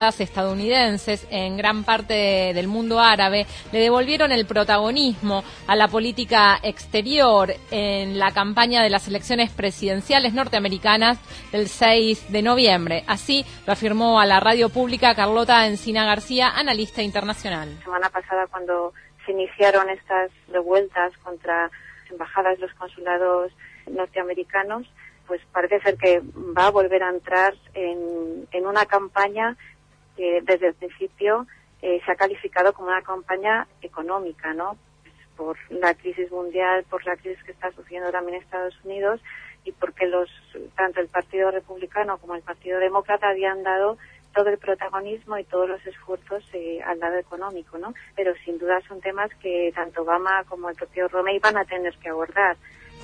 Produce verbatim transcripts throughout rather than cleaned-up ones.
estadounidenses en gran parte del mundo árabe le devolvieron el protagonismo a la política exterior en la campaña de las elecciones presidenciales norteamericanas del seis de noviembre. Así lo afirmó a la radio pública Carlota Encina García, analista internacional. La semana pasada, cuando se iniciaron estas revueltas contra las embajadas y los consulados norteamericanos, pues parece ser que va a volver a entrar en, en una campaña que desde el principio eh, se ha calificado como una campaña económica, ¿no? Pues por la crisis mundial, por la crisis que está sufriendo también Estados Unidos y porque los tanto el Partido Republicano como el Partido Demócrata habían dado todo el protagonismo y todos los esfuerzos eh, al lado económico, ¿no? Pero sin duda son temas que tanto Obama como el propio Romney van a tener que abordar.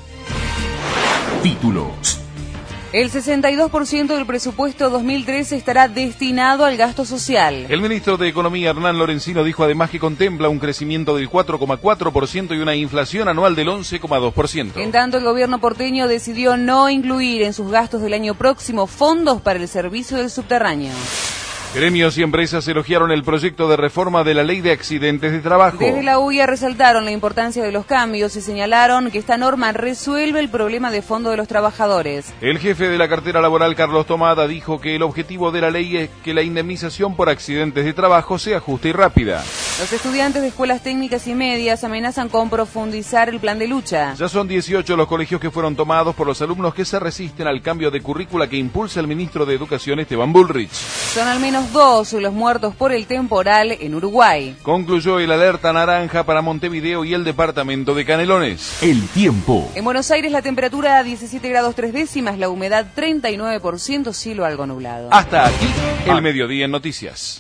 Títulos. El sesenta y dos por ciento del presupuesto dos mil trece estará destinado al gasto social. El ministro de Economía, Hernán Lorenzino, dijo además que contempla un crecimiento del cuatro coma cuatro por ciento y una inflación anual del once coma dos por ciento. En tanto, el gobierno porteño decidió no incluir en sus gastos del año próximo fondos para el servicio del subterráneo. Gremios y empresas elogiaron el proyecto de reforma de la Ley de Accidentes de Trabajo. Desde la U I A resaltaron la importancia de los cambios y señalaron que esta norma resuelve el problema de fondo de los trabajadores. El jefe de la cartera laboral, Carlos Tomada, dijo que el objetivo de la ley es que la indemnización por accidentes de trabajo sea justa y rápida. Los estudiantes de escuelas técnicas y medias amenazan con profundizar el plan de lucha. Ya son dieciocho los colegios que fueron tomados por los alumnos que se resisten al cambio de currícula que impulsa el ministro de Educación, Esteban Bullrich. Son al menos dos los muertos por el temporal en Uruguay. Concluyó el alerta naranja para Montevideo y el departamento de Canelones. El tiempo. En Buenos Aires la temperatura a diecisiete grados tres décimas, la humedad treinta y nueve por ciento, cielo algo nublado. Hasta aquí el mediodía en noticias.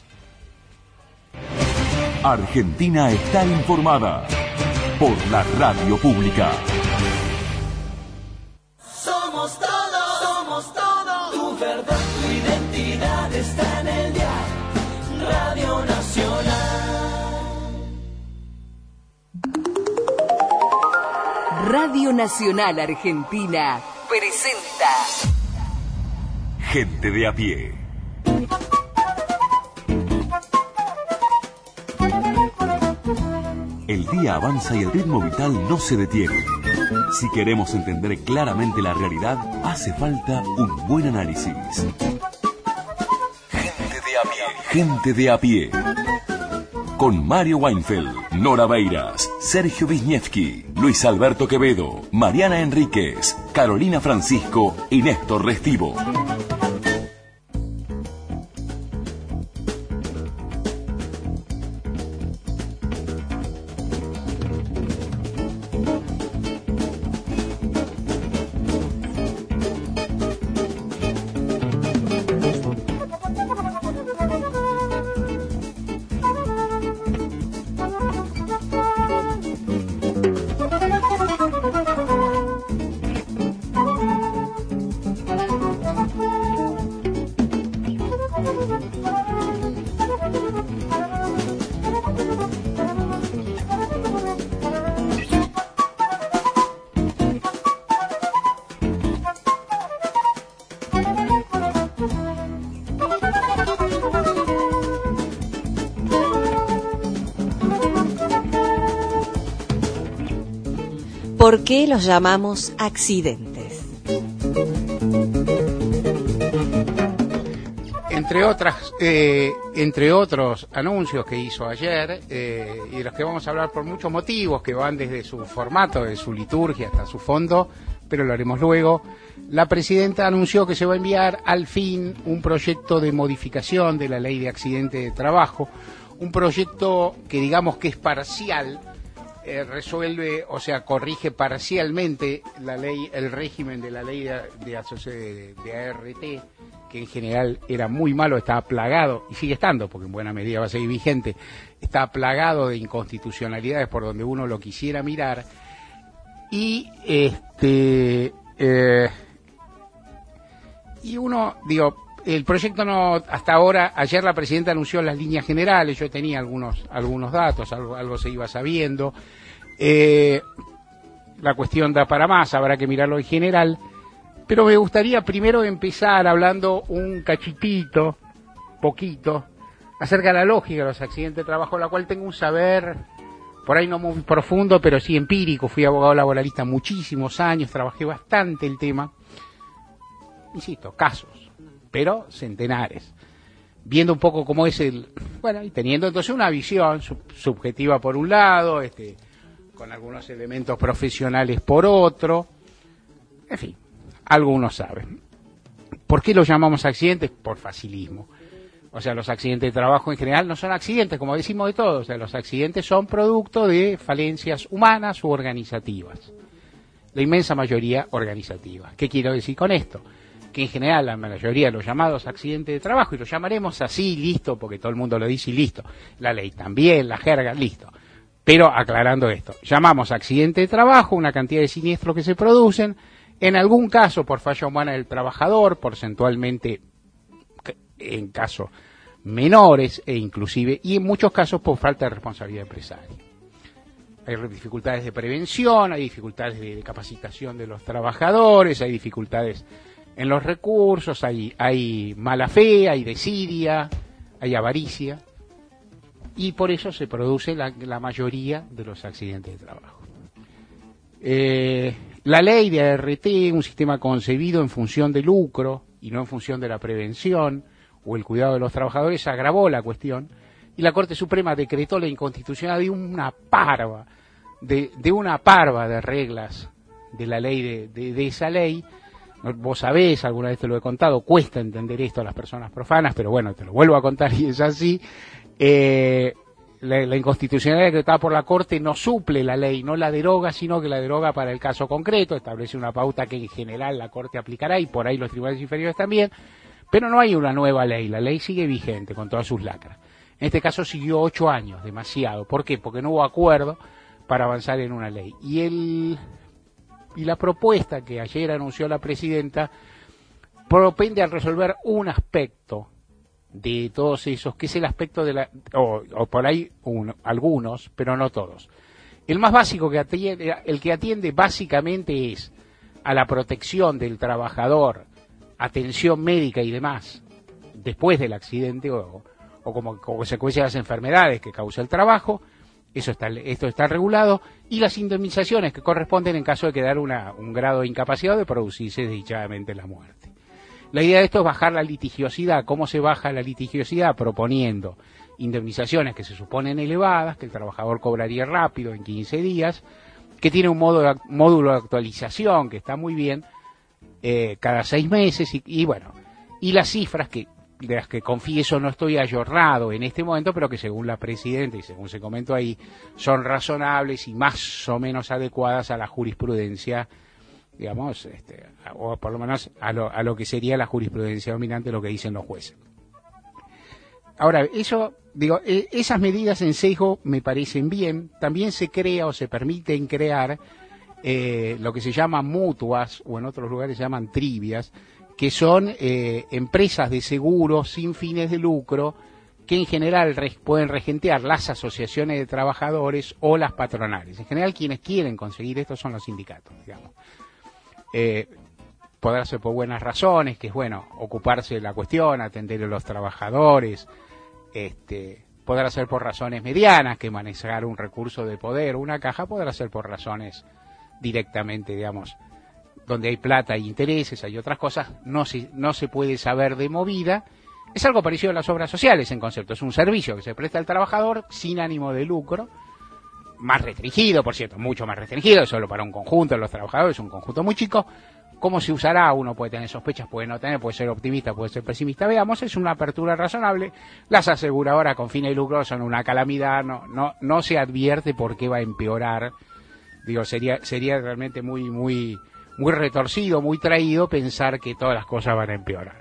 Argentina está informada por la radio pública. Somos todos, somos todos. Tu verdad, tu identidad está en el dial. Radio Nacional. Radio Nacional Argentina presenta Gente de a pie. El día avanza y el ritmo vital no se detiene. Si queremos entender claramente la realidad, hace falta un buen análisis. Gente de a pie. Gente de a pie. Con Mario Weinfeld, Nora Beiras, Sergio Wisniewski, Luis Alberto Quevedo, Mariana Enríquez, Carolina Francisco y Néstor Restivo. ¿Por qué los llamamos accidentes? Entre otras, eh, entre otros anuncios que hizo ayer, eh, y de los que vamos a hablar por muchos motivos, que van desde su formato, de su liturgia hasta su fondo, pero lo haremos luego, la presidenta anunció que se va a enviar al fin un proyecto de modificación de la Ley de Accidentes de Trabajo, un proyecto que digamos que es parcial, Eh, resuelve, o sea, corrige parcialmente la ley, el régimen de la ley de, de, de, de A R T, que en general era muy malo, estaba plagado, y sigue estando, porque en buena medida va a seguir vigente, está plagado de inconstitucionalidades por donde uno lo quisiera mirar, y este eh, y uno, digo, el proyecto no, hasta ahora, ayer la presidenta anunció las líneas generales, yo tenía algunos algunos datos, algo, algo se iba sabiendo. Eh, la cuestión da para más, habrá que mirarlo en general, pero me gustaría primero empezar hablando un cachitito poquito acerca de la lógica de los accidentes de trabajo, la cual tengo un saber por ahí no muy profundo, pero sí empírico. Fui abogado laboralista muchísimos años, trabajé bastante el tema. Insisto, casos, pero centenares. Viendo un poco cómo es el... Bueno, y teniendo entonces una visión sub- subjetiva por un lado, este, con algunos elementos profesionales por otro. En fin, algunos saben. ¿Por qué los llamamos accidentes? Por facilismo. O sea, los accidentes de trabajo en general no son accidentes, como decimos de todos. O sea, los accidentes son producto de falencias humanas u organizativas. La inmensa mayoría organizativas. ¿Qué quiero decir con esto? Que en general la mayoría de los llamados accidentes de trabajo, y los llamaremos así, listo, porque todo el mundo lo dice y listo. La ley también, la jerga, listo. Pero aclarando esto, llamamos accidente de trabajo una cantidad de siniestros que se producen, en algún caso por falla humana del trabajador, porcentualmente en casos menores e inclusive, y en muchos casos por falta de responsabilidad empresaria. Hay dificultades de prevención, hay dificultades de, de capacitación de los trabajadores, hay dificultades en los recursos, hay, hay mala fe, hay desidia, hay avaricia, y por eso se produce la, la mayoría de los accidentes de trabajo. Eh, la ley de A R T, un sistema concebido en función de lucro y no en función de la prevención o el cuidado de los trabajadores, agravó la cuestión, y la Corte Suprema decretó la inconstitucionalidad de una parva, de, de una parva de reglas de la ley, de, de, de esa ley. Vos sabés, alguna vez te lo he contado, cuesta entender esto a las personas profanas, pero bueno, te lo vuelvo a contar y es así. Eh, la, la inconstitucionalidad decretada por la Corte no suple la ley, no la deroga, sino que la deroga para el caso concreto, establece una pauta que en general la Corte aplicará y por ahí los tribunales inferiores también, pero no hay una nueva ley, la ley sigue vigente con todas sus lacras. En este caso siguió ocho años, demasiado. ¿Por qué? Porque no hubo acuerdo para avanzar en una ley. Y el... Y la propuesta que ayer anunció la presidenta propende a resolver un aspecto de todos esos, que es el aspecto de la, o, o por ahí uno, algunos, pero no todos. El más básico que atiende, el que atiende básicamente es a la protección del trabajador, atención médica y demás, después del accidente o, o como consecuencia de las enfermedades que causa el trabajo. Eso está, esto está regulado, y las indemnizaciones que corresponden en caso de quedar una, un grado de incapacidad o de producirse desdichadamente la muerte. La idea de esto es bajar la litigiosidad. ¿Cómo se baja la litigiosidad? Proponiendo indemnizaciones que se suponen elevadas, que el trabajador cobraría rápido en quince días, que tiene un modo de, módulo de actualización que está muy bien, eh, cada seis meses, y, y bueno, y las cifras que de las que confieso no estoy ayornado en este momento, pero que según la presidenta y según se comentó ahí, son razonables y más o menos adecuadas a la jurisprudencia, digamos, este, o por lo menos a lo, a lo que sería la jurisprudencia dominante, lo que dicen los jueces. Ahora, eso, digo, eh, esas medidas en sesgo me parecen bien. También se crea o se permiten crear eh, lo que se llama mutuas, o en otros lugares se llaman trivias, que son eh, empresas de seguros sin fines de lucro que en general re- pueden regentear las asociaciones de trabajadores o las patronales. En general quienes quieren conseguir esto son los sindicatos, digamos. Eh, podrá ser por buenas razones, que es bueno ocuparse de la cuestión, atender a los trabajadores, este, podrá ser por razones medianas, que manejar un recurso de poder o una caja, podrá ser por razones directamente, digamos, donde hay plata, hay intereses, hay otras cosas, no se, no se puede saber de movida. Es algo parecido a las obras sociales en concepto, es un servicio que se presta al trabajador sin ánimo de lucro, más restringido, por cierto, mucho más restringido, solo para un conjunto de los trabajadores, un conjunto muy chico. ¿Cómo se usará? Uno puede tener sospechas, puede no tener, puede ser optimista, puede ser pesimista. Veamos, es una apertura razonable. Las aseguradoras con fines de lucro son una calamidad, no, no, no se advierte por qué va a empeorar. Digo, sería, sería realmente muy, muy, muy retorcido, muy traído pensar que todas las cosas van a empeorar.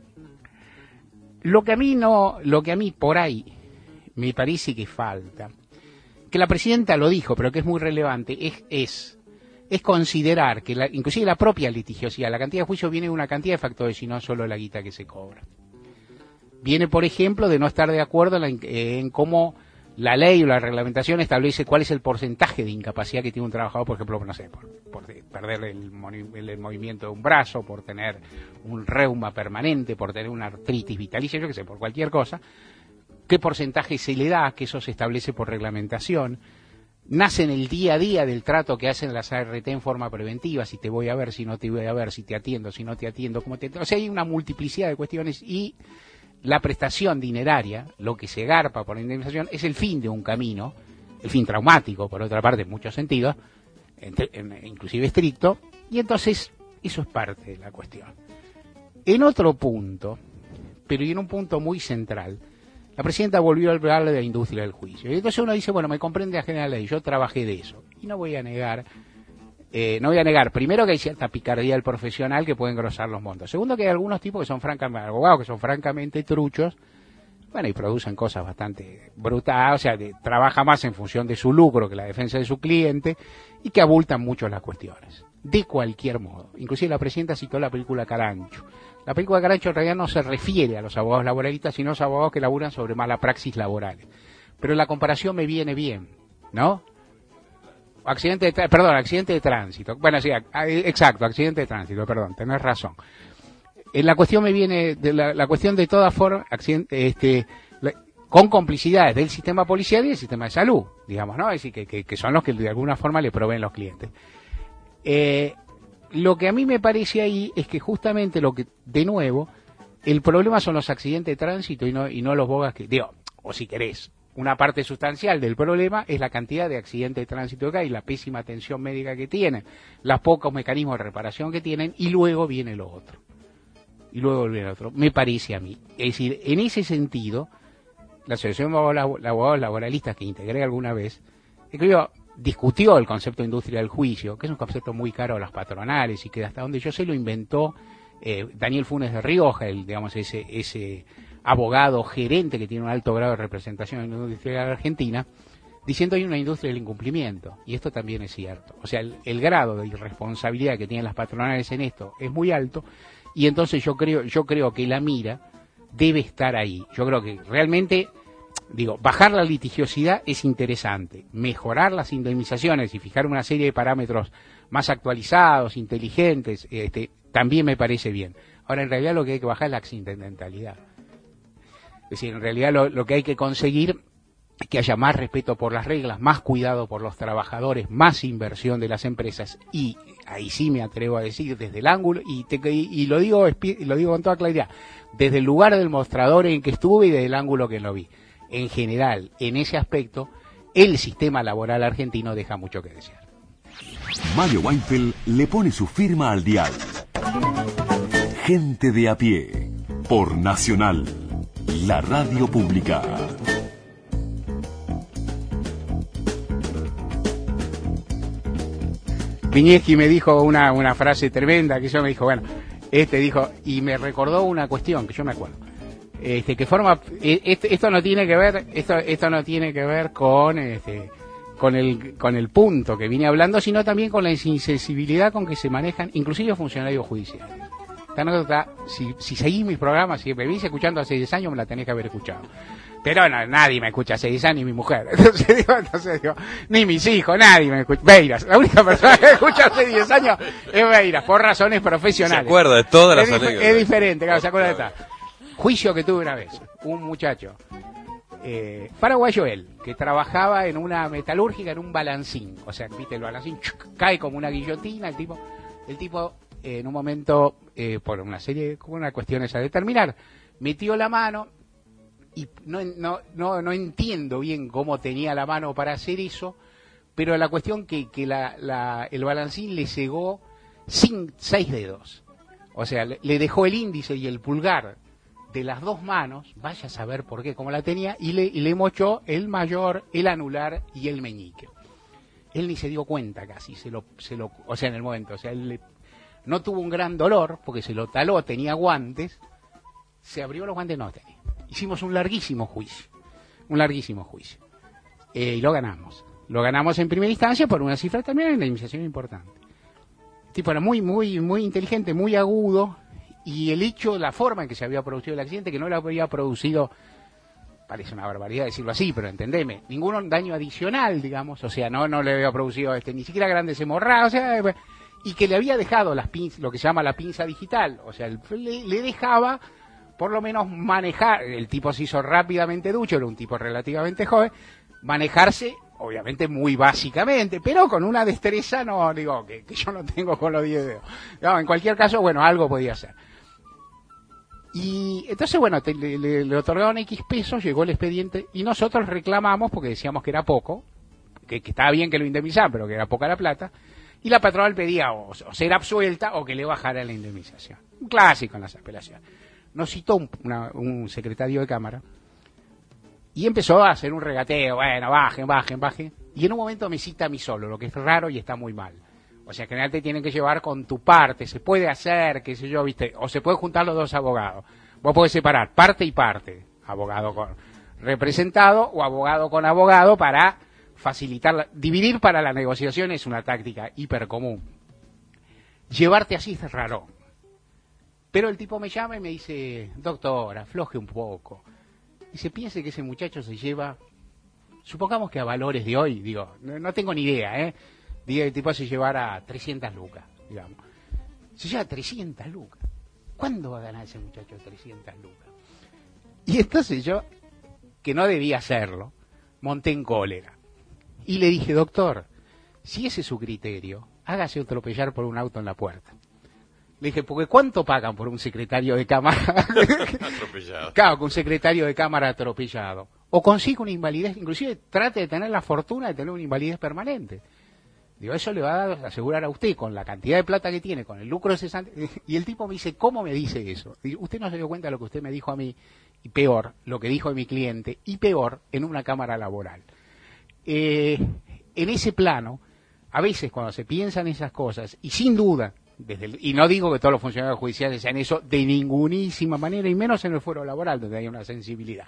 Lo que a mí no, lo que a mí por ahí me parece que falta, que la presidenta lo dijo, pero que es muy relevante, es, es, es considerar que la, inclusive la propia litigiosidad, la cantidad de juicios viene de una cantidad de factores y no solo la guita que se cobra. Viene, por ejemplo, de no estar de acuerdo en, la, en cómo la ley o la reglamentación establece cuál es el porcentaje de incapacidad que tiene un trabajador, por ejemplo, no sé, por, por perder el, el, el movimiento de un brazo, por tener un reuma permanente, por tener una artritis vitalicia, yo qué sé, por cualquier cosa. ¿Qué porcentaje se le da? Que eso se establece por reglamentación. Nace en el día a día del trato que hacen las A R T en forma preventiva, si te voy a ver, si no te voy a ver, si te atiendo, si no te atiendo, cómo te... O sea, hay una multiplicidad de cuestiones y la prestación dineraria, lo que se garpa por la indemnización, es el fin de un camino, el fin traumático, por otra parte, en muchos sentidos, entre, en, inclusive estricto, y entonces eso es parte de la cuestión. En otro punto, pero y en un punto muy central, la presidenta volvió a hablar de la industria del juicio. Y entonces uno dice, bueno, me comprende a general ley, yo trabajé de eso. Y no voy a negar, eh, no voy a negar, primero que hay cierta picardía del profesional que puede engrosar los montos. Segundo que hay algunos tipos que son francamente, abogados que son francamente truchos, bueno, y producen cosas bastante brutales, o sea, de, trabaja más en función de su lucro que la defensa de su cliente, y que abultan mucho las cuestiones. De cualquier modo. Inclusive la presidenta citó la película Carancho. La película Carancho en realidad no se refiere a los abogados laboralistas, sino a los abogados que laburan sobre mala praxis laborales. Pero la comparación me viene bien, ¿no? Accidente de, tra- perdón, accidente de tránsito. Bueno, sí, a- exacto, accidente de tránsito, perdón, tenés razón. Eh, la cuestión me viene, de la, la cuestión de todas formas, accidente, este, la, con complicidades del sistema policial y del sistema de salud, digamos, ¿no? Es decir, que, que, que son los que de alguna forma le proveen los clientes. Eh, Lo que a mí me parece ahí es que justamente lo que, de nuevo, el problema son los accidentes de tránsito y no, y no los bogas que, digo, o si querés, una parte sustancial del problema es la cantidad de accidentes de tránsito que hay, la pésima atención médica que tienen, los pocos mecanismos de reparación que tienen, y luego viene lo otro. Y luego viene lo otro, me parece a mí. Es decir, en ese sentido, la Asociación de Abogados Laboralistas que integré alguna vez, escribió, discutió el concepto de industria del juicio, que es un concepto muy caro a las patronales y que hasta donde yo sé lo inventó eh, Daniel Funes de Rioja, el, digamos, ese, ese abogado gerente que tiene un alto grado de representación en la industria argentina, diciendo hay una industria del incumplimiento, y esto también es cierto. O sea, el, el grado de irresponsabilidad que tienen las patronales en esto es muy alto, y entonces yo creo, yo creo que la mira debe estar ahí. Yo creo que realmente... Digo, bajar la litigiosidad es interesante, mejorar las indemnizaciones y fijar una serie de parámetros más actualizados, inteligentes, este, también me parece bien. Ahora, en realidad lo que hay que bajar es la accidentalidad. Es decir, en realidad lo, lo que hay que conseguir es que haya más respeto por las reglas, más cuidado por los trabajadores, más inversión de las empresas y, ahí sí me atrevo a decir, desde el ángulo, y, te, y, y lo digo, lo digo con toda claridad, desde el lugar del mostrador en que estuve y desde el ángulo que lo vi. En general, en ese aspecto, el sistema laboral argentino deja mucho que desear. Mario Weinfeld le pone su firma al dial. Gente de a pie, por Nacional, la radio pública. Viñeski me dijo una, una frase tremenda, que yo me dijo, bueno, este dijo, y me recordó una cuestión que yo me acuerdo. Este, que forma esto, esto no tiene que ver esto esto no tiene que ver con este con el con el punto que vine hablando, sino también con la insensibilidad con que se manejan inclusive funcionarios judiciales. Esta anécdota, si, si seguís mis programas, si me venís escuchando hace diez años, me la tenés que haber escuchado. Pero no, nadie me escucha hace diez años, ni mi mujer. Entonces digo, entonces digo, ni mis hijos, nadie me escucha. Beiras, la única persona que me escucha hace diez años es Beiras, por razones profesionales. Se acuerda de todas las es, anécdotas. Es diferente, claro, se acuerda de esta. Juicio que tuve una vez, un muchacho, eh, paraguayo él, que trabajaba en una metalúrgica, en un balancín, o sea, viste el balancín, chuc, cae como una guillotina, el tipo, el tipo eh, en un momento, eh, por una serie, como una cuestiones a determinar, metió la mano, y no, no, no, no entiendo bien cómo tenía la mano para hacer eso, pero la cuestión que, que la, la, el balancín le cegó sin, seis dedos, o sea, le, le dejó el índice y el pulgar de las dos manos, vaya a saber por qué, como la tenía, y le, y le mochó el mayor, el anular y el meñique. Él ni se dio cuenta casi, se lo, se lo, o sea, en el momento, o sea, él le, no tuvo un gran dolor, porque se lo taló, tenía guantes, se abrió los guantes, no tenía. Hicimos un larguísimo juicio, un larguísimo juicio, eh, y lo ganamos. Lo ganamos en primera instancia por una cifra también de indemnización importante. El tipo era muy, muy, muy inteligente, muy agudo, y el hecho, la forma en que se había producido el accidente, que no lo había producido parece una barbaridad decirlo así, pero entendeme, ningún daño adicional, digamos, o sea, no no le había producido este ni siquiera grandes hemorragias, o sea, y que le había dejado las pinzas, lo que se llama la pinza digital, o sea, el, le, le dejaba por lo menos manejar, el tipo se hizo rápidamente ducho, era un tipo relativamente joven, manejarse, obviamente muy básicamente, pero con una destreza, no digo, que, que yo no tengo con los diez dedos. No, en cualquier caso, bueno, algo podía hacer. Y entonces, bueno, te, le, le, le otorgaron X pesos, llegó el expediente, y nosotros reclamamos, porque decíamos que era poco, que, que estaba bien que lo indemnizaran, pero que era poca la plata, y la patronal pedía o, o ser absuelta o que le bajara la indemnización. Un clásico en las apelaciones. Nos citó un, una, un secretario de Cámara, y empezó a hacer un regateo, bueno, bajen, bajen, bajen, y en un momento me cita a mí solo, lo que es raro y está muy mal. O sea, en general te tienen que llevar con tu parte, se puede hacer, qué sé yo, viste, o se puede juntar los dos abogados. Vos podés separar parte y parte, abogado con representado o abogado con abogado para facilitar, la, dividir para la negociación es una táctica hiper común. Llevarte así es raro. Pero el tipo me llama y me dice, doctor, afloje un poco. Y se piense que ese muchacho se lleva, supongamos que a valores de hoy, digo, no, no tengo ni idea, ¿eh? Diga el tipo se llevara trescientas lucas, digamos. Se lleva trescientas lucas. ¿Cuándo va a ganar ese muchacho trescientas lucas? Y entonces yo, que no debía hacerlo, monté en cólera. Y le dije, doctor, si ese es su criterio, hágase atropellar por un auto en la puerta. Le dije, porque ¿cuánto pagan por un secretario de Cámara? Atropellado. Claro, que un secretario de Cámara atropellado. O consigue una invalidez, inclusive trate de tener la fortuna de tener una invalidez permanente. Digo, eso le va a asegurar a usted con la cantidad de plata que tiene, con el lucro cesante. Y el tipo me dice, ¿cómo me dice eso? Digo, usted no se dio cuenta de lo que usted me dijo a mí, y peor, lo que dijo de mi cliente, y peor, en una cámara laboral. Eh, en ese plano, a veces cuando se piensan esas cosas, y sin duda, desde el, y no digo que todos los funcionarios judiciales sean eso de ningunísima manera, y menos en el fuero laboral, donde hay una sensibilidad.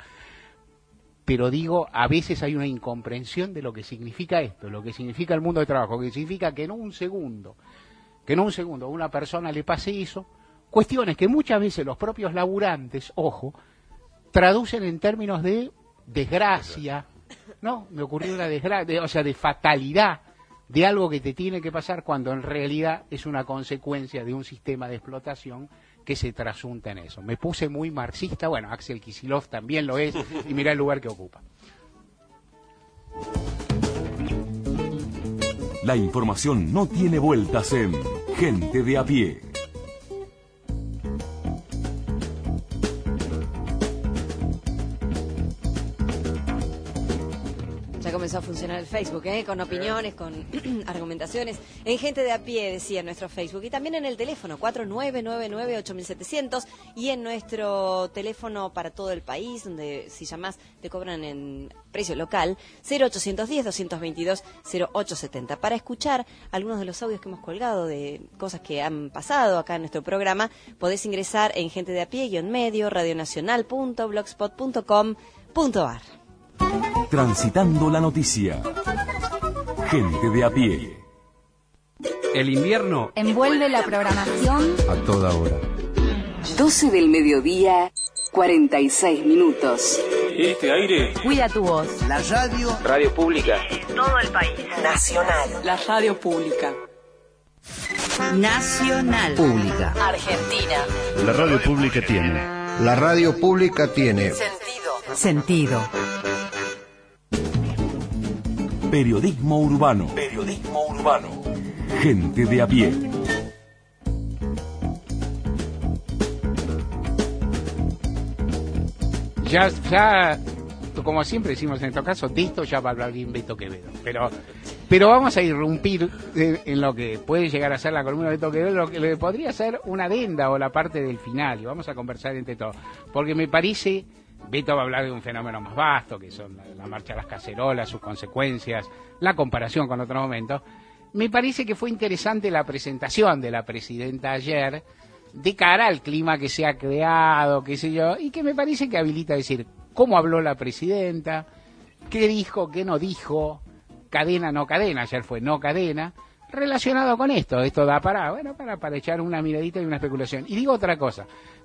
Pero digo, a veces hay una incomprensión de lo que significa esto, lo que significa el mundo de trabajo, que significa que en un segundo, que en un segundo a una persona le pase eso, cuestiones que muchas veces los propios laburantes, ojo, traducen en términos de desgracia, ¿no? Me ocurrió una desgracia, o sea, de fatalidad, de algo que te tiene que pasar cuando en realidad es una consecuencia de un sistema de explotación que se trasunta en eso. Me puse muy marxista, bueno, Axel Kicillof también lo es, y mirá el lugar que ocupa. La información no tiene vueltas en Gente de a pie. Comenzó a funcionar el Facebook, ¿eh? Con opiniones, con argumentaciones. En Gente de a pie, decía en nuestro Facebook. Y también en el teléfono cuatro nueve nueve nueve ocho mil setecientos. Y en nuestro teléfono para todo el país, donde si llamás te cobran en precio local, cero ochocientos diez, doscientos veintidós, cero ochocientos setenta. Para escuchar algunos de los audios que hemos colgado de cosas que han pasado acá en nuestro programa, podés ingresar en Gente de a pie, guión medio, radionacional punto blogspot punto com punto ar. Transitando la noticia. Gente de a pie. El invierno envuelve la programación a toda hora. doce del mediodía, cuarenta y seis minutos. Este aire cuida tu voz. La radio. Radio pública. En todo el país. Nacional. La radio pública. Nacional. Pública. Argentina. La radio pública tiene. La radio pública tiene. Sentido. Sentido. Periodismo urbano. Periodismo urbano. Gente de a pie. Ya, ya, como siempre decimos en estos casos, de esto ya va a hablar bien Beto Quevedo. Pero, pero vamos a irrumpir en lo que puede llegar a ser la columna de Beto Quevedo, lo que le podría ser una adenda o la parte del final. Y vamos a conversar entre todos. Porque me parece, Beto va a hablar de un fenómeno más vasto, que son la, la marcha de las cacerolas, sus consecuencias, la comparación con otros momentos. Me parece que fue interesante la presentación de la presidenta ayer, de cara al clima que se ha creado, qué sé yo, y que me parece que habilita a decir cómo habló la presidenta, qué dijo, qué no dijo, cadena, no cadena, ayer fue no cadena, relacionado con esto. Esto da para, bueno, para, para echar una miradita y una especulación. Y digo otra cosa,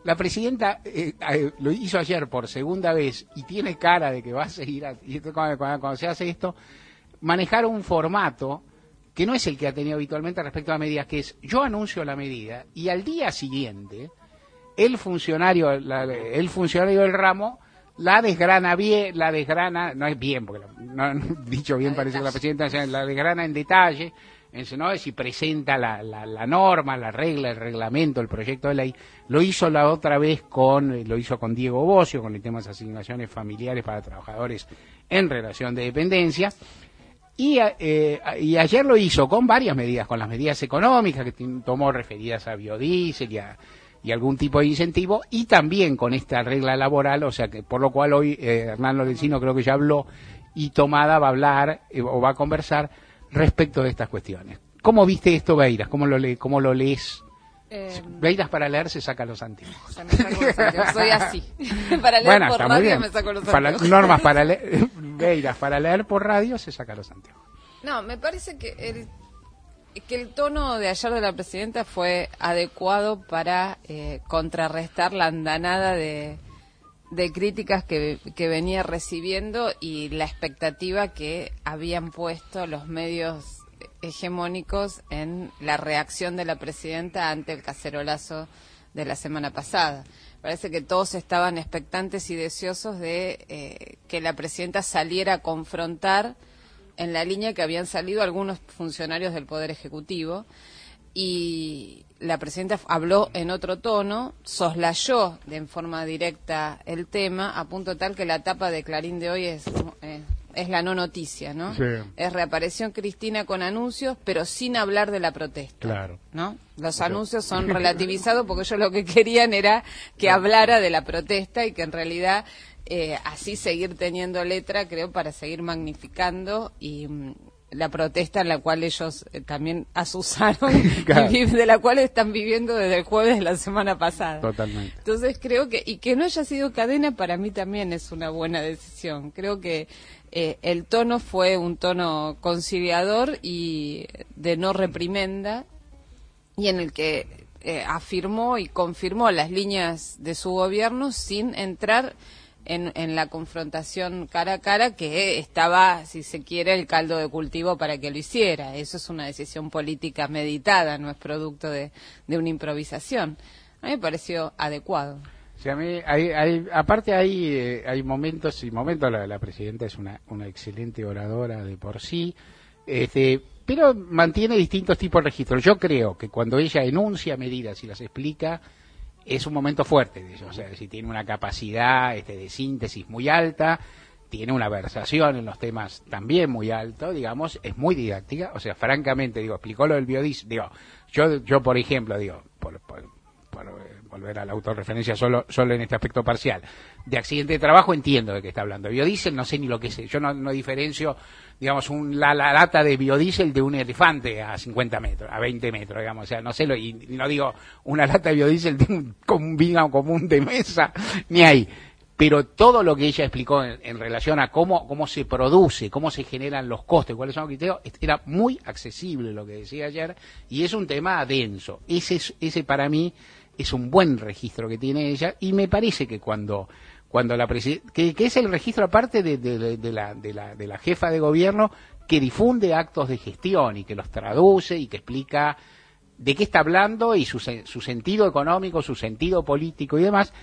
La presidenta eh, eh, lo hizo ayer por segunda vez y tiene cara de que va a seguir, a, y esto, cuando, cuando, cuando se hace esto, manejar un formato que no es el que ha tenido habitualmente respecto a medidas, que es yo anuncio la medida y al día siguiente el funcionario, la, el funcionario del ramo la desgrana bien, la desgrana, no es bien, porque la, no, dicho bien parece que la presidenta la desgrana en detalle, en, ¿no? Si presenta la, la, la norma, la regla, el reglamento, el proyecto de ley. Lo hizo la otra vez con, lo hizo con Diego Bocio, con el tema de las asignaciones familiares para trabajadores en relación de dependencia. Y, eh, y ayer lo hizo con varias medidas, con las medidas económicas que tomó referidas a biodiesel y, a, y algún tipo de incentivo, y también con esta regla laboral, o sea que por lo cual hoy eh, Hernán Lorenzino creo que ya habló y Tomada va a hablar eh, o va a conversar respecto de estas cuestiones. ¿Cómo viste esto, Beiras? ¿Cómo lo, le, cómo lo lees? Eh, Beiras para leer se saca los anteojos. Me saco los anteojos. Soy así. Para leer bueno, por radio me saco los para, anteojos. Normas para leer, Beiras para leer por radio se saca los anteojos. No, me parece que el, que el tono de ayer de la presidenta fue adecuado para eh, contrarrestar la andanada de, de críticas que, que venía recibiendo y la expectativa que habían puesto los medios hegemónicos en la reacción de la presidenta ante el cacerolazo de la semana pasada. Parece que todos estaban expectantes y deseosos de eh, que la presidenta saliera a confrontar en la línea que habían salido algunos funcionarios del Poder Ejecutivo, y la presidenta habló en otro tono, soslayó de en forma directa el tema, a punto tal que la tapa de Clarín de hoy es, eh, es la no noticia, ¿no? Sí. Es reaparición Cristina con anuncios, pero sin hablar de la protesta. Claro. ¿No? Los sí. anuncios son relativizados porque ellos lo que querían era que hablara de la protesta y que en realidad eh, así seguir teniendo letra, creo, para seguir magnificando y mm, la protesta en la cual ellos eh, también asusaron claro. y de la cual están viviendo desde el jueves de la semana pasada. Totalmente. Entonces creo que, y que no haya sido cadena, para mí también es una buena decisión. Creo que eh, el tono fue un tono conciliador y de no reprimenda, y en el que eh, afirmó y confirmó las líneas de su gobierno sin entrar En, en la confrontación cara a cara, que estaba, si se quiere, el caldo de cultivo para que lo hiciera. Eso es una decisión política meditada, no es producto de, de una improvisación. A mí me pareció adecuado. Sí, a mí, hay, hay, aparte hay, eh, hay momentos y momentos, la, la presidenta es una, una excelente oradora de por sí, este, pero mantiene distintos tipos de registros. Yo creo que cuando ella enuncia medidas y las explica, es un momento fuerte de eso, o sea, si tiene una capacidad este, de síntesis muy alta, tiene una versación en los temas también muy alto, digamos, es muy didáctica, o sea, francamente, digo, explicó lo del biodiesel, digo, yo, yo por ejemplo, digo, por, por, por eh, volver a la autorreferencia solo, solo en este aspecto parcial, de accidente de trabajo entiendo de qué está hablando, biodiesel no sé ni lo que es, yo no, no diferencio, digamos, un, la, la lata de biodiesel de un elefante a cincuenta metros, a veinte metros, digamos, o sea, no sé, lo, y, y no digo una lata de biodiesel de un, como un vino común de mesa, ni ahí, pero todo lo que ella explicó en, en relación a cómo, cómo se produce, cómo se generan los costes, cuáles son los criterios, era muy accesible lo que decía ayer, y es un tema denso, ese, ese para mí es un buen registro que tiene ella, y me parece que cuando cuando la presi- que, que es el registro aparte de, de, de, la, de, la, de la jefa de gobierno que difunde actos de gestión y que los traduce y que explica de qué está hablando y su, su sentido económico, su sentido político y demás,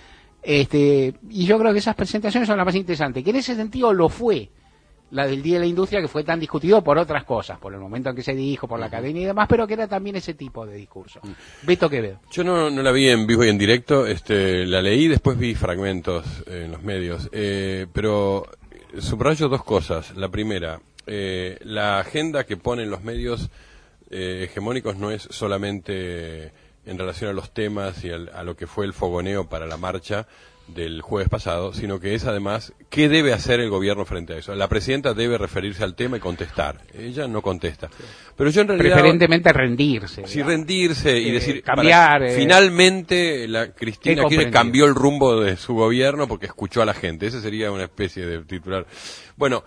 este, y yo creo que esas presentaciones son las más interesantes, que en ese sentido lo fue la del Día de la Industria, que fue tan discutido por otras cosas, por el momento en que se dijo, por la cadena y demás, pero que era también ese tipo de discurso. Beto Quevedo. Yo no, no la vi en vivo y en directo, este, la leí, después vi fragmentos en los medios, eh, pero subrayo dos cosas. La primera, eh, la agenda que ponen los medios eh, hegemónicos no es solamente en relación a los temas y al, a lo que fue el fogoneo para la marcha del jueves pasado, sino que es además qué debe hacer el gobierno frente a eso. La presidenta debe referirse al tema y contestar. Ella no contesta. Sí. Pero yo en realidad... Preferentemente rendirse. Sí, rendirse y eh, decir... Cambiar... Para, eh, finalmente la Cristina Kirchner cambió el rumbo de su gobierno porque escuchó a la gente. Ese sería una especie de titular. Bueno,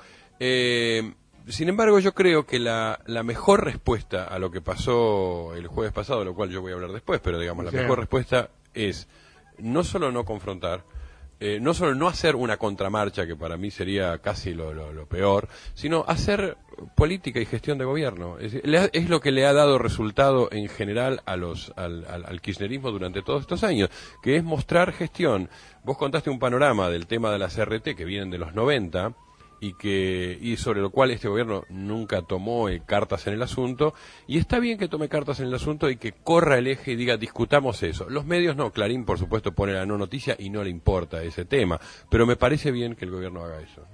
eh, sin embargo yo creo que la, la mejor respuesta a lo que pasó el jueves pasado, de lo cual yo voy a hablar después, pero digamos la sí. mejor respuesta es... no solo no confrontar, eh, no solo no hacer una contramarcha, que para mí sería casi lo, lo, lo peor, sino hacer política y gestión de gobierno. Es, le ha, es lo que le ha dado resultado en general a los al, al, al kirchnerismo durante todos estos años, que es mostrar gestión. Vos contaste un panorama del tema de las R T que vienen de los noventa, y que y sobre lo cual este gobierno nunca tomó eh, cartas en el asunto, y está bien que tome cartas en el asunto y que corra el eje y diga discutamos eso. Los medios no, Clarín por supuesto pone la no noticia y no le importa ese tema, pero me parece bien que el gobierno haga eso.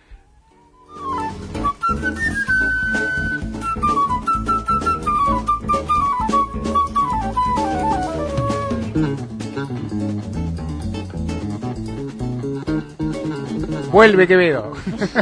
Vuelve Quevedo.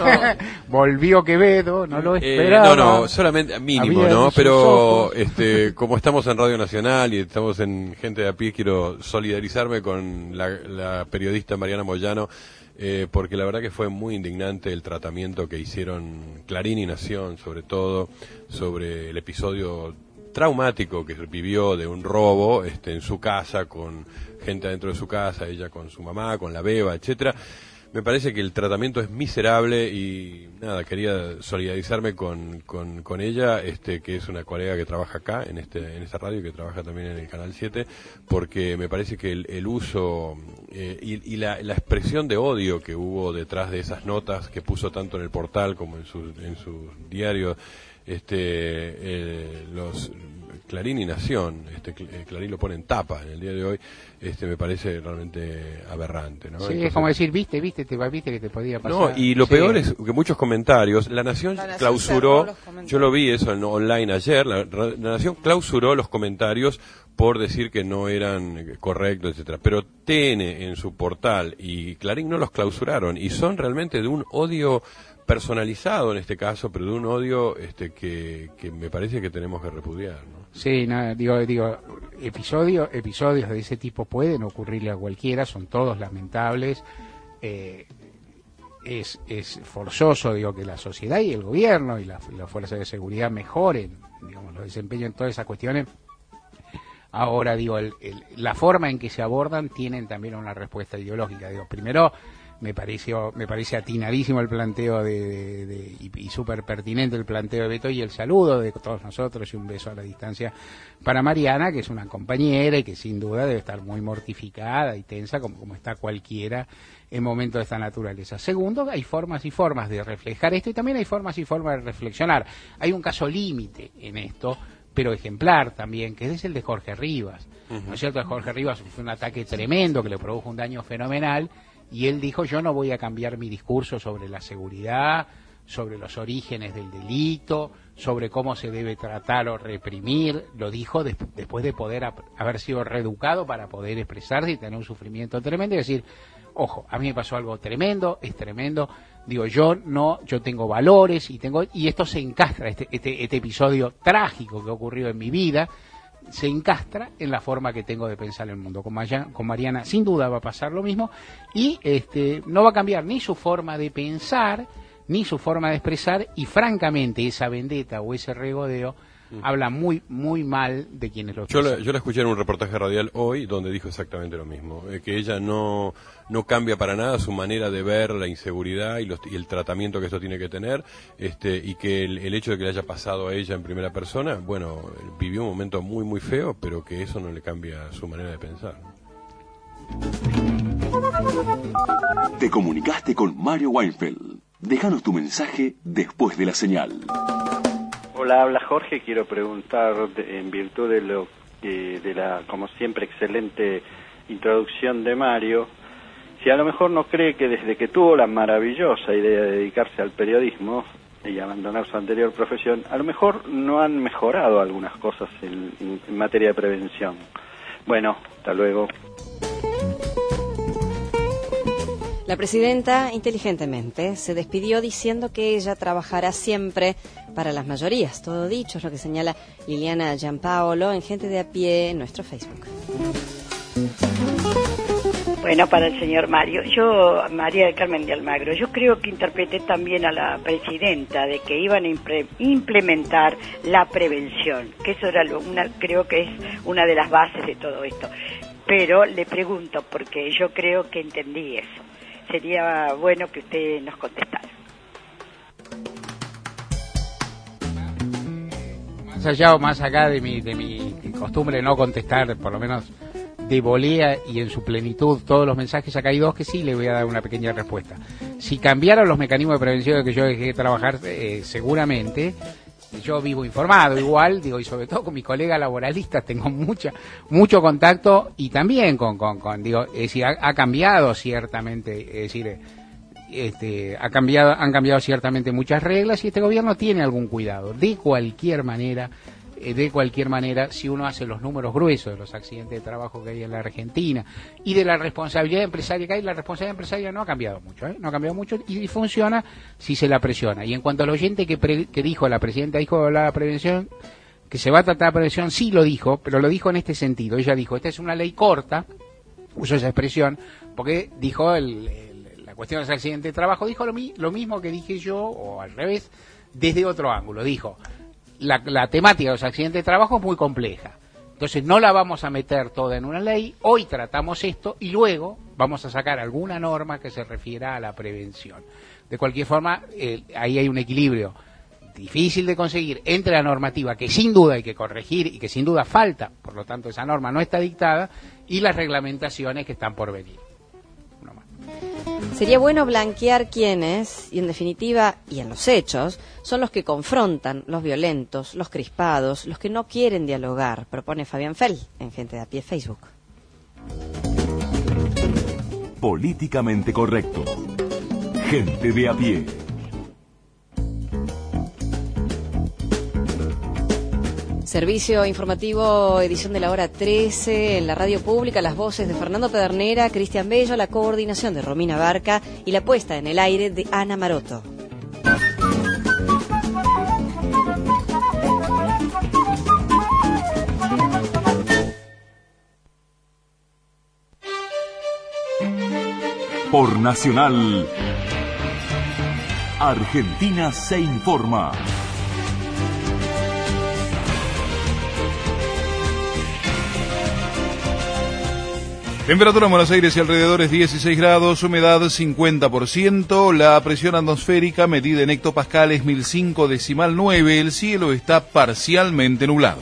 Volvió Quevedo, no lo esperaba. Eh, no, no, solamente mínimo, Había ¿no? sus Pero ojos. este, como estamos en Radio Nacional y estamos en Gente de a Pie, quiero solidarizarme con la, la periodista Mariana Moyano, eh, porque la verdad que fue muy indignante el tratamiento que hicieron Clarín y Nación, sobre todo, sobre el episodio traumático que vivió de un robo este, en su casa, con gente adentro de su casa, ella con su mamá, con la beba, etcétera. Me parece que el tratamiento es miserable y nada, quería solidarizarme con, con, con ella, este, que es una colega que trabaja acá en este en esta radio, que trabaja también en el Canal siete, porque me parece que el, el uso eh, y, y la, la expresión de odio que hubo detrás de esas notas que puso tanto en el portal como en sus en sus diarios, este, eh, los Clarín y Nación, este, Clarín lo pone en tapa en el día de hoy, este, me parece realmente aberrante, ¿no? Sí, Entonces, es como decir, viste, viste, te viste que te podía pasar. no, y lo Sí. peor es que muchos comentarios, La Nación, La Nación clausuró, cerró los comentarios. yo lo vi eso en, online ayer, la, la Nación clausuró los comentarios por decir que no eran correctos, etcétera. Pero T N en su portal y Clarín no los clausuraron y son realmente de un odio personalizado en este caso, pero de un odio este, que, que me parece que tenemos que repudiar, ¿no? Sí, no, digo, digo, episodios, episodios de ese tipo pueden ocurrirle a cualquiera, son todos lamentables. Eh, es, es forzoso, digo, que la sociedad y el gobierno y la, la fuerza de seguridad mejoren, digamos, los desempeños en todas esas cuestiones. Ahora, digo, el, el, la forma en que se abordan tienen también una respuesta ideológica. Digo, primero, me pareció, me parece atinadísimo el planteo de, de, de y, y súper pertinente el planteo de Beto y el saludo de todos nosotros y un beso a la distancia para Mariana, que es una compañera y que sin duda debe estar muy mortificada y tensa como, como está cualquiera en momentos de esta naturaleza. Segundo, hay formas y formas de reflejar esto y también hay formas y formas de reflexionar. Hay un caso límite en esto, pero ejemplar también, que es el de Jorge Rivas. Uh-huh. ¿No es cierto? Jorge Rivas fue un ataque tremendo que le produjo un daño fenomenal y él dijo, yo no voy a cambiar mi discurso sobre la seguridad, sobre los orígenes del delito, sobre cómo se debe tratar o reprimir. Lo dijo des- después de poder ap- haber sido reeducado para poder expresarse y tener un sufrimiento tremendo y decir, ojo, a mí me pasó algo tremendo, es tremendo. Digo, yo no, yo tengo valores y tengo y esto se encastra, este, este, este episodio trágico que ha ocurrido en mi vida, se encastra en la forma que tengo de pensar el mundo. Con Mariana, con Mariana sin duda va a pasar lo mismo y este no va a cambiar ni su forma de pensar, ni su forma de expresar y francamente esa vendetta o ese regodeo mm. habla muy muy mal de quienes lo yo la, yo la escuché en un reportaje radial hoy donde dijo exactamente lo mismo, eh, que ella no no cambia para nada su manera de ver la inseguridad y, los, y el tratamiento que esto tiene que tener, este, y que el, el hecho de que le haya pasado a ella en primera persona, bueno, vivió un momento muy muy feo, pero que eso no le cambia su manera de pensar, ¿no? Te comunicaste con Mario Weinfeld. Déjanos tu mensaje después de la señal. Hola, habla Jorge. Quiero preguntar, de, en virtud de lo que, de la, como siempre, excelente introducción de Mario, si a lo mejor no cree que desde que tuvo la maravillosa idea de dedicarse al periodismo y abandonar su anterior profesión, a lo mejor no han mejorado algunas cosas en, en, en materia de prevención. Bueno, hasta luego. La presidenta, inteligentemente, se despidió diciendo que ella trabajará siempre para las mayorías. Todo dicho es lo que señala Liliana Gianpaolo en Gente de a Pie en nuestro Facebook. Bueno, para el señor Mario, yo, María del Carmen de Almagro, yo creo que interpreté también a la presidenta de que iban a impre- implementar la prevención, que eso era lo, una, creo que es una de las bases de todo esto. pero le pregunto porque yo creo que entendí eso. Sería bueno que usted nos contestara. Más allá o más acá de mi, de mi costumbre de no contestar, por lo menos de volea y en su plenitud todos los mensajes, acá hay dos que sí le voy a dar una pequeña respuesta. Si cambiaron los mecanismos de prevención de que yo dejé de trabajar, eh, seguramente yo vivo informado igual, digo, y sobre todo con mis colegas laboralistas tengo mucha mucho contacto, y también con, con, con digo, es decir, ha, ha cambiado ciertamente, es decir, este, ha cambiado, han cambiado ciertamente muchas reglas, y este gobierno tiene algún cuidado. De cualquier manera, de cualquier manera, si uno hace los números gruesos de los accidentes de trabajo que hay en la Argentina y de la responsabilidad empresaria que hay, la responsabilidad empresaria no ha cambiado mucho, ¿eh? no ha cambiado mucho y funciona si se la presiona. Y en cuanto al oyente que, pre, que dijo, la presidenta dijo de la prevención, que se va a tratar de prevención, sí lo dijo, pero lo dijo en este sentido. Ella dijo, esta es una ley corta, usó esa expresión, porque dijo el, el, la cuestión de los accidentes de trabajo, dijo lo, mi, lo mismo que dije yo, o al revés, desde otro ángulo. Dijo, La, la temática de los accidentes de trabajo es muy compleja, entonces no la vamos a meter toda en una ley. Hoy tratamos esto y luego vamos a sacar alguna norma que se refiera a la prevención. De cualquier forma, eh, ahí hay un equilibrio difícil de conseguir entre la normativa, que sin duda hay que corregir y que sin duda falta, por lo tanto esa norma no está dictada, y las reglamentaciones que están por venir. Sería bueno blanquear quiénes, y en definitiva, y en los hechos, son los que confrontan, los violentos, los crispados, los que no quieren dialogar, propone Fabián Fell en Gente de a Pie Facebook. Políticamente correcto. Gente de a pie. Servicio informativo, edición de la hora trece, en la radio pública, las voces de Fernando Pedernera, Cristian Bello, la coordinación de Romina Barca y la puesta en el aire de Ana Maroto. Por Nacional, Argentina se informa. Temperatura en Buenos Aires y alrededores dieciséis grados, humedad cincuenta por ciento, la presión atmosférica medida en hectopascales mil cinco decimal nueve, el cielo está parcialmente nublado.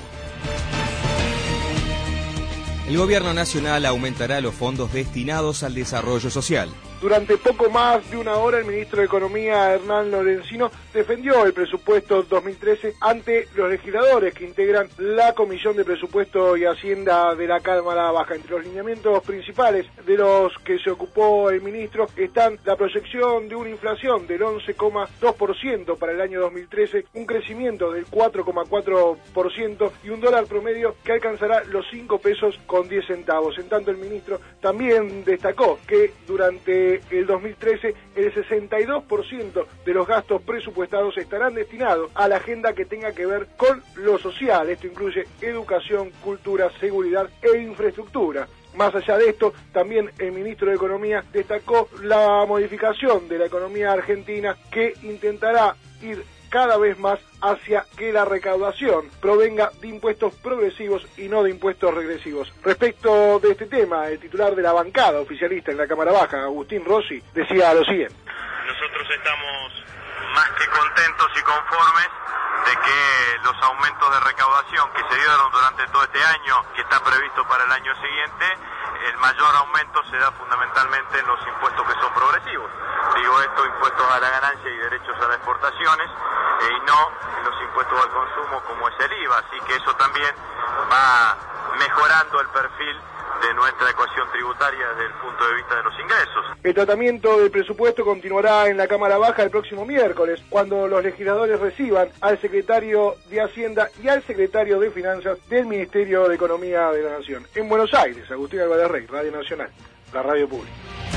El Gobierno Nacional aumentará los fondos destinados al desarrollo social. Durante poco más de una hora, el ministro de Economía, Hernán Lorenzino, defendió el presupuesto dos mil trece ante los legisladores que integran la Comisión de Presupuesto y Hacienda de la Cámara Baja. Entre los lineamientos principales de los que se ocupó el ministro están la proyección de una inflación del once coma dos por ciento para el año dos mil trece, un crecimiento del cuatro coma cuatro por ciento y un dólar promedio que alcanzará los cinco pesos con diez centavos. En tanto, el ministro también destacó que durante el dos mil trece el sesenta y dos por ciento de los gastos presupuestados estarán destinados a la agenda que tenga que ver con lo social. Esto incluye educación, cultura, seguridad e infraestructura. Más allá de esto, también el ministro de Economía destacó la modificación de la economía argentina, que intentará ir cada vez más hacia que la recaudación provenga de impuestos progresivos y no de impuestos regresivos. Respecto de este tema, el titular de la bancada oficialista en la Cámara Baja, Agustín Rossi, decía lo siguiente. Nosotros estamos más que contentos y conformes de que los aumentos de recaudación que se dieron durante todo este año, que está previsto para el año siguiente, el mayor aumento se da fundamentalmente en los impuestos que son progresivos. Digo esto, impuestos a la ganancia y derechos a las exportaciones, eh, y no en los impuestos al consumo como es el I V A. Así que eso también va mejorando el perfil de nuestra ecuación tributaria desde el punto de vista de los ingresos. El tratamiento del presupuesto continuará en la Cámara Baja el próximo miércoles, cuando los legisladores reciban al secretario de Hacienda y al secretario de Finanzas del Ministerio de Economía de la Nación. En Buenos Aires, Agustín Álvarez Rey, Radio Nacional, la radio pública.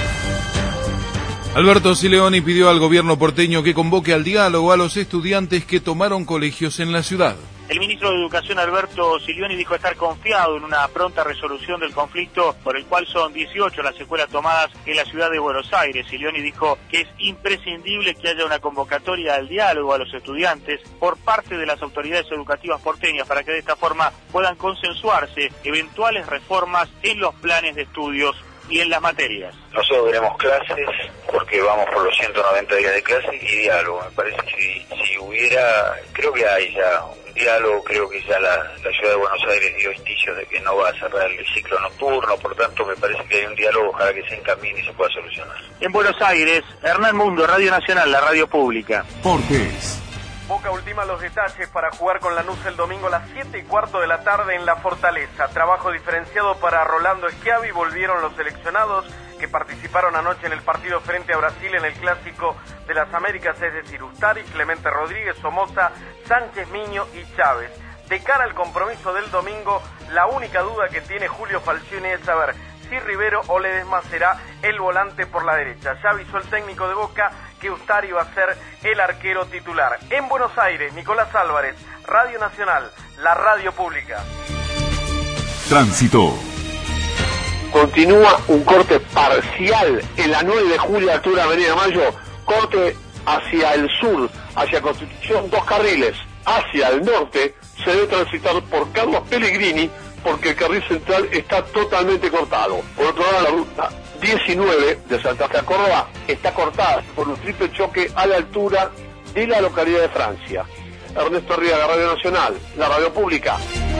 Alberto Sileoni pidió al gobierno porteño que convoque al diálogo a los estudiantes que tomaron colegios en la ciudad. El ministro de Educación, Alberto Silioni, dijo estar confiado en una pronta resolución del conflicto, por el cual son dieciocho las escuelas tomadas en la ciudad de Buenos Aires. Silioni dijo que es imprescindible que haya una convocatoria al diálogo a los estudiantes por parte de las autoridades educativas porteñas para que de esta forma puedan consensuarse eventuales reformas en los planes de estudios y en las materias. Nosotros veremos clases porque vamos por los ciento noventa días de clase y diálogo. Me parece que si, si hubiera, creo que hay ya un diálogo, creo que ya la, la ciudad de Buenos Aires dio indicios de que no va a cerrar el ciclo nocturno, por tanto me parece que hay un diálogo, ojalá que se encamine y se pueda solucionar. En Buenos Aires, Hernán Mundo, Radio Nacional, la radio pública. Portes. Boca ultima los detalles para jugar con Lanús el domingo a las siete y cuarto de la tarde en La Fortaleza. Trabajo diferenciado para Rolando Schiavi. Volvieron los seleccionados que participaron anoche en el partido frente a Brasil en el Clásico de las Américas, es decir, Ustari, Clemente Rodríguez, Somoza, Sánchez Miño y Chávez. De cara al compromiso del domingo, la única duda que tiene Julio Falcioni es saber si Rivero o Ledesma será el volante por la derecha. Ya avisó el técnico de Boca que Ustari va a ser el arquero titular. En Buenos Aires, Nicolás Álvarez, Radio Nacional, la radio pública. Tránsito. Continúa un corte parcial en la nueve de julio, altura Avenida Mayo, corte hacia el sur, hacia Constitución, dos carriles. Hacia el norte se debe transitar por Carlos Pellegrini, porque el carril central está totalmente cortado. Por otro lado, la ruta diecinueve de Santa Fe a Córdoba está cortada por un triple choque a la altura de la localidad de Francia. Ernesto Arriaga, Radio Nacional, la radio pública.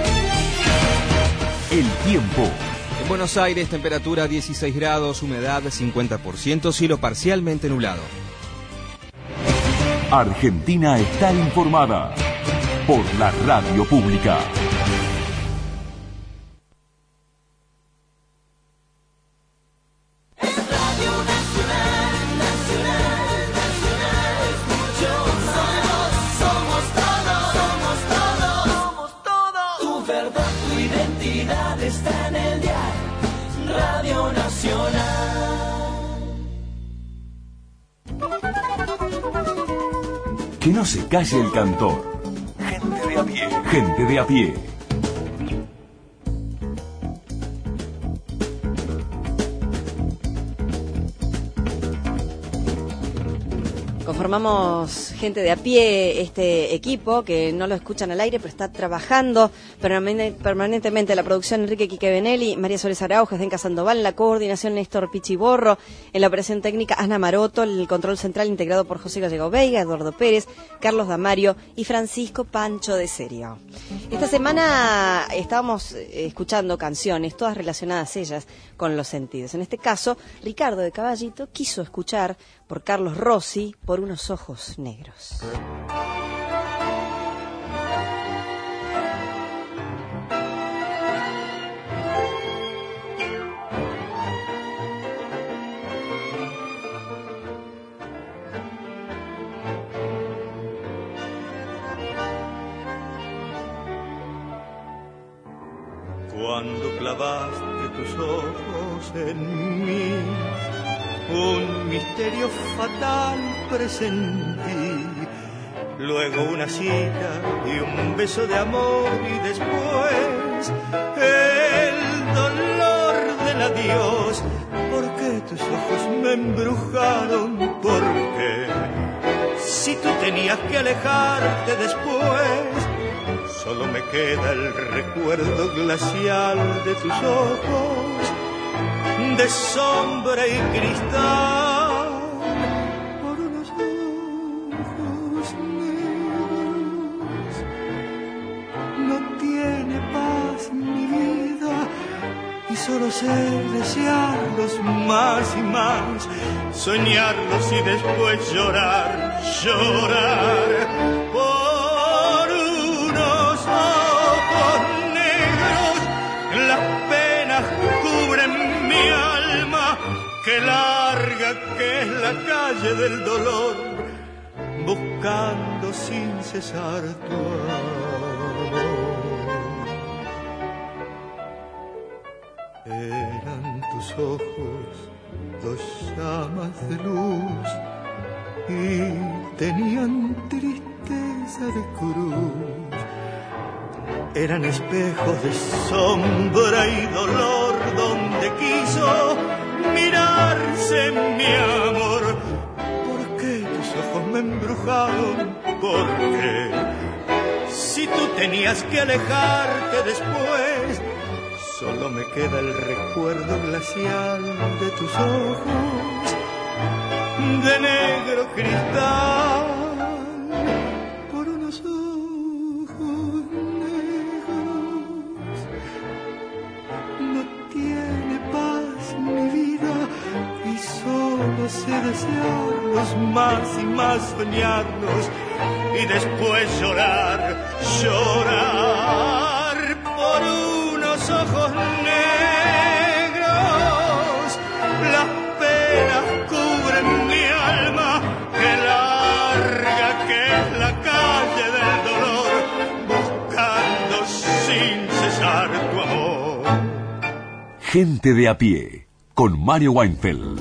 El tiempo. En Buenos Aires, temperatura dieciséis grados, humedad cincuenta por ciento, cielo parcialmente nublado. Argentina está informada por la radio pública. Está en el diario Radio Nacional. Que no se calle el cantor. Gente de a pie. Gente de a pie. Conformamos Gente de a Pie, este equipo que no lo escuchan al aire, pero está trabajando permanentemente. La producción Enrique Quique Benelli, María Soles Araujo, Denka Sandoval, la coordinación Néstor Pichiborro, en la operación técnica Ana Maroto, el control central integrado por José Gallego Veiga, Eduardo Pérez, Carlos Damario y Francisco Pancho de Serio. Esta semana estábamos escuchando canciones, todas relacionadas ellas con los sentidos. En este caso, Ricardo de Caballito quiso escuchar por Carlos Rossi, Por unos ojos negros. Cuando clavaste tus ojos en mí, un misterio fatal presentí, luego una cita y un beso de amor y después el dolor del adiós. ¿Por qué tus ojos me embrujaron? ¿Por qué? Si tú tenías que alejarte después, solo me queda el recuerdo glacial de tus ojos, de sombra y cristal, por unos ojos negros. No tiene paz mi vida y solo sé desearlos más y más, soñarlos y después llorar, llorar por unos ojos negros. Las penas cubren mi alma, que larga que es la calle del dolor, buscando sin cesar tu amor. Eran tus ojos dos llamas de luz y tenían tristeza de cruz. eran espejos de sombra y dolor donde quiso mirarse mi amor. ¿Por qué tus ojos me embrujaron? ¿Por qué? Si tú tenías que alejarte después, solo me queda el recuerdo glacial de tus ojos de negro cristal, por unos ojos negros. No tiene paz mi vida y solo sé desearlos más y más, soñarlos y después llorar, llorar por unos ojos negros. Las penas cubren mi alma, que larga que es la calle del dolor, buscando sin cesar tu amor. Gente de a pie, con Mario Weinfeld.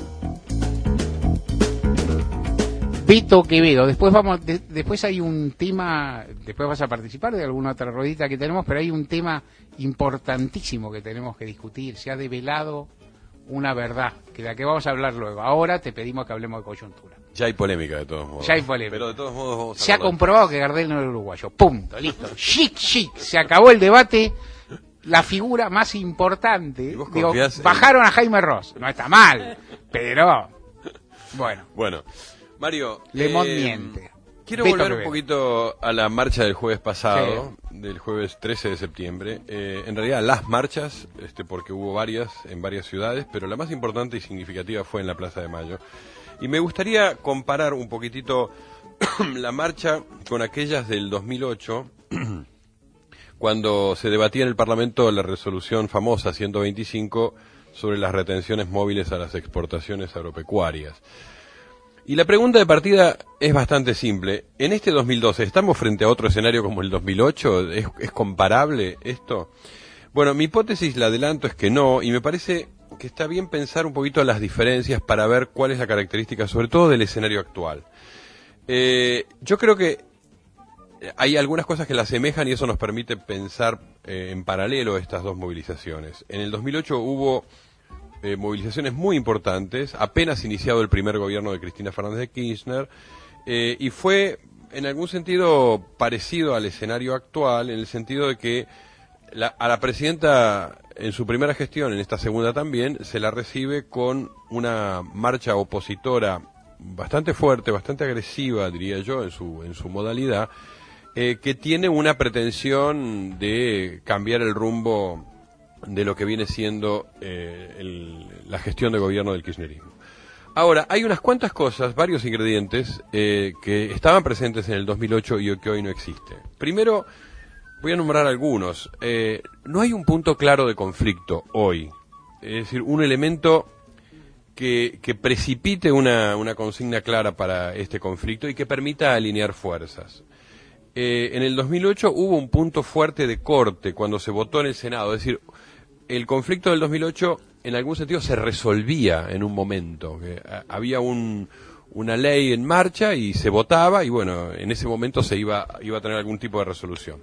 Vito Quevedo, después vamos, de, después hay un tema, después vas a participar de alguna otra rodita que tenemos, pero hay un tema importantísimo que tenemos que discutir. Se ha develado una verdad, que de la que vamos a hablar luego. Ahora te pedimos que hablemos de coyuntura. Ya hay polémica de todos modos. Ya hay polémica. Pero de todos modos vamos a Se ha hablar. comprobado que Gardel no era uruguayo. Punto, listo. Chic, chic. Se acabó el debate. La figura más importante. Digo, en- bajaron a Jaime Ross. No está mal, pero bueno. Bueno, Mario, Le Monde eh, miente. quiero Vito volver un Quevedo. poquito a la marcha del jueves pasado, del jueves trece de septiembre. Eh, en realidad las marchas, este, porque hubo varias en varias ciudades, pero la más importante y significativa fue en la Plaza de Mayo. Y me gustaría comparar un poquitito la marcha con aquellas del dos mil ocho, cuando se debatía en el Parlamento la resolución famosa ciento veinticinco sobre las retenciones móviles a las exportaciones agropecuarias. Y la pregunta de partida es bastante simple. En este dos mil doce, ¿estamos frente a otro escenario como el dos mil ocho? ¿Es, es comparable esto? Bueno, mi hipótesis, la adelanto, es que no, y me parece que está bien pensar un poquito las diferencias para ver cuál es la característica, sobre todo del escenario actual. Eh, yo creo que hay algunas cosas que la asemejan y eso nos permite pensar eh, en paralelo estas dos movilizaciones. En el dos mil ocho hubo Eh, movilizaciones muy importantes, apenas iniciado el primer gobierno de Cristina Fernández de Kirchner, eh, y fue en algún sentido parecido al escenario actual, en el sentido de que la, a la presidenta en su primera gestión, en esta segunda también, se la recibe con una marcha opositora bastante fuerte, bastante agresiva, diría yo, en su, en su modalidad, eh, que tiene una pretensión de cambiar el rumbo de lo que viene siendo eh, el, la gestión de gobierno del kirchnerismo. Ahora, hay unas cuantas cosas, varios ingredientes, eh, que estaban presentes en el dos mil ocho y que hoy no existe. Primero, voy a nombrar algunos. Eh, no hay un punto claro de conflicto hoy. Es decir, un elemento que, que precipite una, una consigna clara para este conflicto y que permita alinear fuerzas. Eh, en el dos mil ocho hubo un punto fuerte de corte cuando se votó en el Senado, es decir, el conflicto del dos mil ocho en algún sentido se resolvía en un momento, que a, había un, una ley en marcha y se votaba y bueno, en ese momento se iba, iba a tener algún tipo de resolución.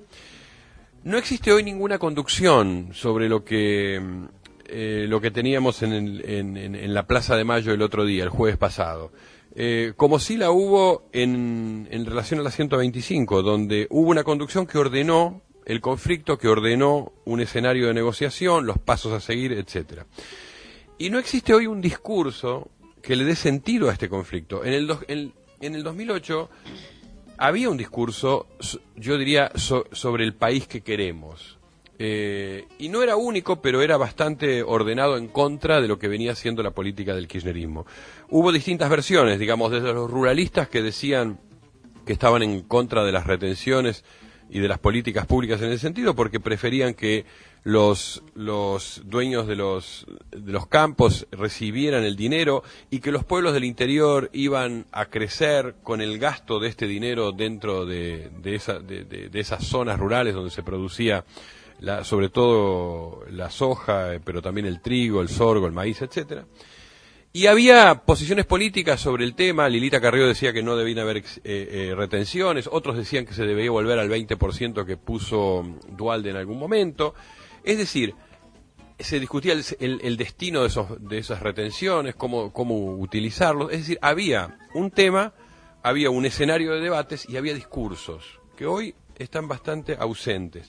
No existe hoy ninguna conducción sobre lo que eh, lo que teníamos en, el, en, en, en la Plaza de Mayo el otro día, el jueves pasado. Eh, como sí la hubo en, en relación a la ciento veinticinco, donde hubo una conducción que ordenó el conflicto, que ordenó un escenario de negociación, los pasos a seguir, etcétera. Y no existe hoy un discurso que le dé sentido a este conflicto. En el, do, en, en el dos mil ocho había un discurso, yo diría, so, sobre el país que queremos. Eh, y no era único, pero era bastante ordenado en contra de lo que venía siendo la política del kirchnerismo. Hubo distintas versiones, digamos, desde los ruralistas que decían que estaban en contra de las retenciones y de las políticas públicas en ese sentido, porque preferían que los, los dueños de los, de los campos recibieran el dinero y que los pueblos del interior iban a crecer con el gasto de este dinero dentro de, de, esa, de, de, de esas zonas rurales donde se producía La, sobre todo la soja, pero también el trigo, el sorgo, el maíz, etcétera. Y había posiciones políticas sobre el tema. Lilita Carrió decía que no debían haber eh, eh, retenciones, otros decían que se debía volver al veinte por ciento que puso Duhalde en algún momento. Es decir, se discutía el, el, el destino de, esos, de esas retenciones, cómo, cómo utilizarlos. Es decir, había un tema, había un escenario de debates y había discursos que hoy están bastante ausentes.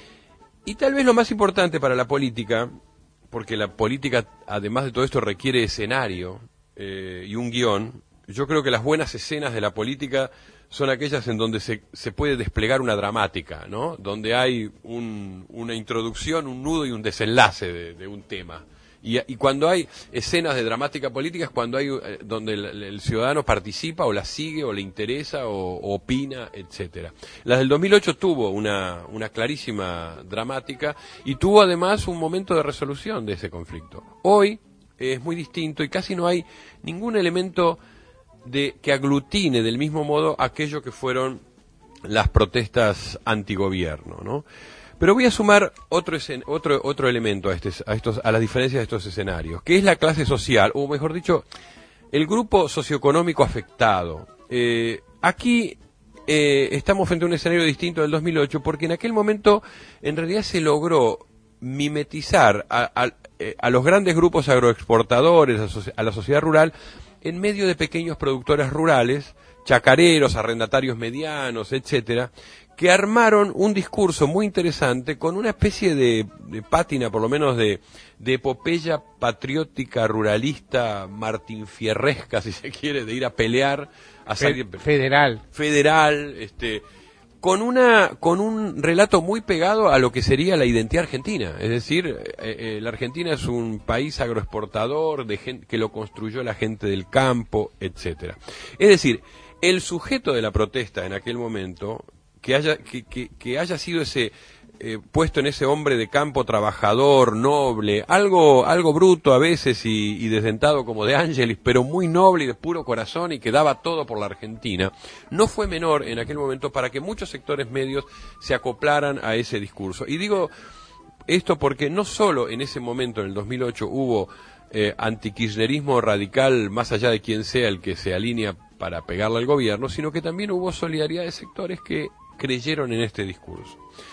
Y tal vez lo más importante para la política, porque la política, además de todo esto, requiere escenario eh, y un guión. Yo creo que las buenas escenas de la política son aquellas en donde se, se puede desplegar una dramática, ¿no? Donde hay un, una introducción, un nudo y un desenlace de, de un tema. Y, y cuando hay escenas de dramática política es cuando hay eh, donde el, el ciudadano participa o la sigue o le interesa o, o opina, etcétera. Las del dos mil ocho tuvo una, una clarísima dramática y tuvo además un momento de resolución de ese conflicto. Hoy eh, es muy distinto y casi no hay ningún elemento de que aglutine del mismo modo aquello que fueron las protestas antigobierno, ¿no? Pero voy a sumar otro escen- otro otro elemento a, este, a estos a las diferencias de estos escenarios, que es la clase social, o mejor dicho, el grupo socioeconómico afectado. Eh, aquí eh, estamos frente a un escenario distinto del dos mil ocho, porque en aquel momento en realidad se logró mimetizar a, a, a los grandes grupos agroexportadores, a, so- a la sociedad rural, en medio de pequeños productores rurales, chacareros, arrendatarios medianos, etcétera, que armaron un discurso muy interesante con una especie de, de pátina, por lo menos de, de epopeya patriótica, ruralista, martinfierresca, si se quiere, de ir a pelear a salir federal, federal, este, con una con un relato muy pegado a lo que sería la identidad argentina. Es decir, eh, eh, la Argentina es un país agroexportador de gente, que lo construyó la gente del campo, etcétera. Es decir, el sujeto de la protesta en aquel momento, que haya que, que, que haya sido ese eh, puesto en ese hombre de campo trabajador, noble, algo algo bruto a veces y, y desdentado como de Ángelis, pero muy noble y de puro corazón y que daba todo por la Argentina, no fue menor en aquel momento para que muchos sectores medios se acoplaran a ese discurso. Y digo esto porque no solo en ese momento, en el dos mil ocho, hubo eh, antikirchnerismo radical, más allá de quien sea el que se alinea para pegarle al gobierno, sino que también hubo solidaridad de sectores que creyeron en este discurso.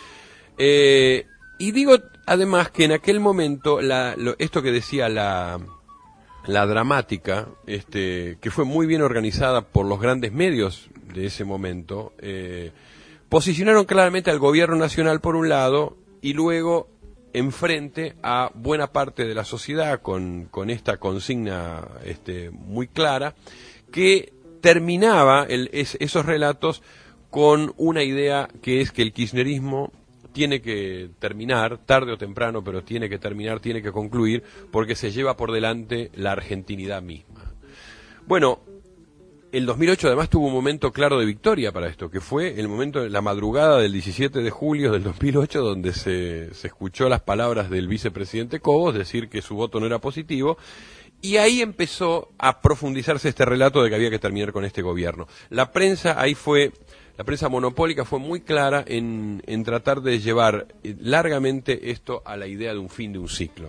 Eh, y digo además que en aquel momento, la, lo, esto que decía la, la dramática, este, que fue muy bien organizada por los grandes medios de ese momento, eh, posicionaron claramente al gobierno nacional por un lado y luego enfrente a buena parte de la sociedad con, con esta consigna este, muy clara, que terminaba el, es, esos relatos con una idea que es que el kirchnerismo tiene que terminar, tarde o temprano, pero tiene que terminar, tiene que concluir, porque se lleva por delante la argentinidad misma. Bueno, el dos mil ocho además tuvo un momento claro de victoria para esto, que fue el momento de la madrugada del diecisiete de julio del dos mil ocho, donde se, se escuchó las palabras del vicepresidente Cobos, decir que su voto no era positivo, y ahí empezó a profundizarse este relato de que había que terminar con este gobierno. La prensa ahí fue... La prensa monopólica fue muy clara en, en tratar de llevar largamente esto a la idea de un fin de un ciclo.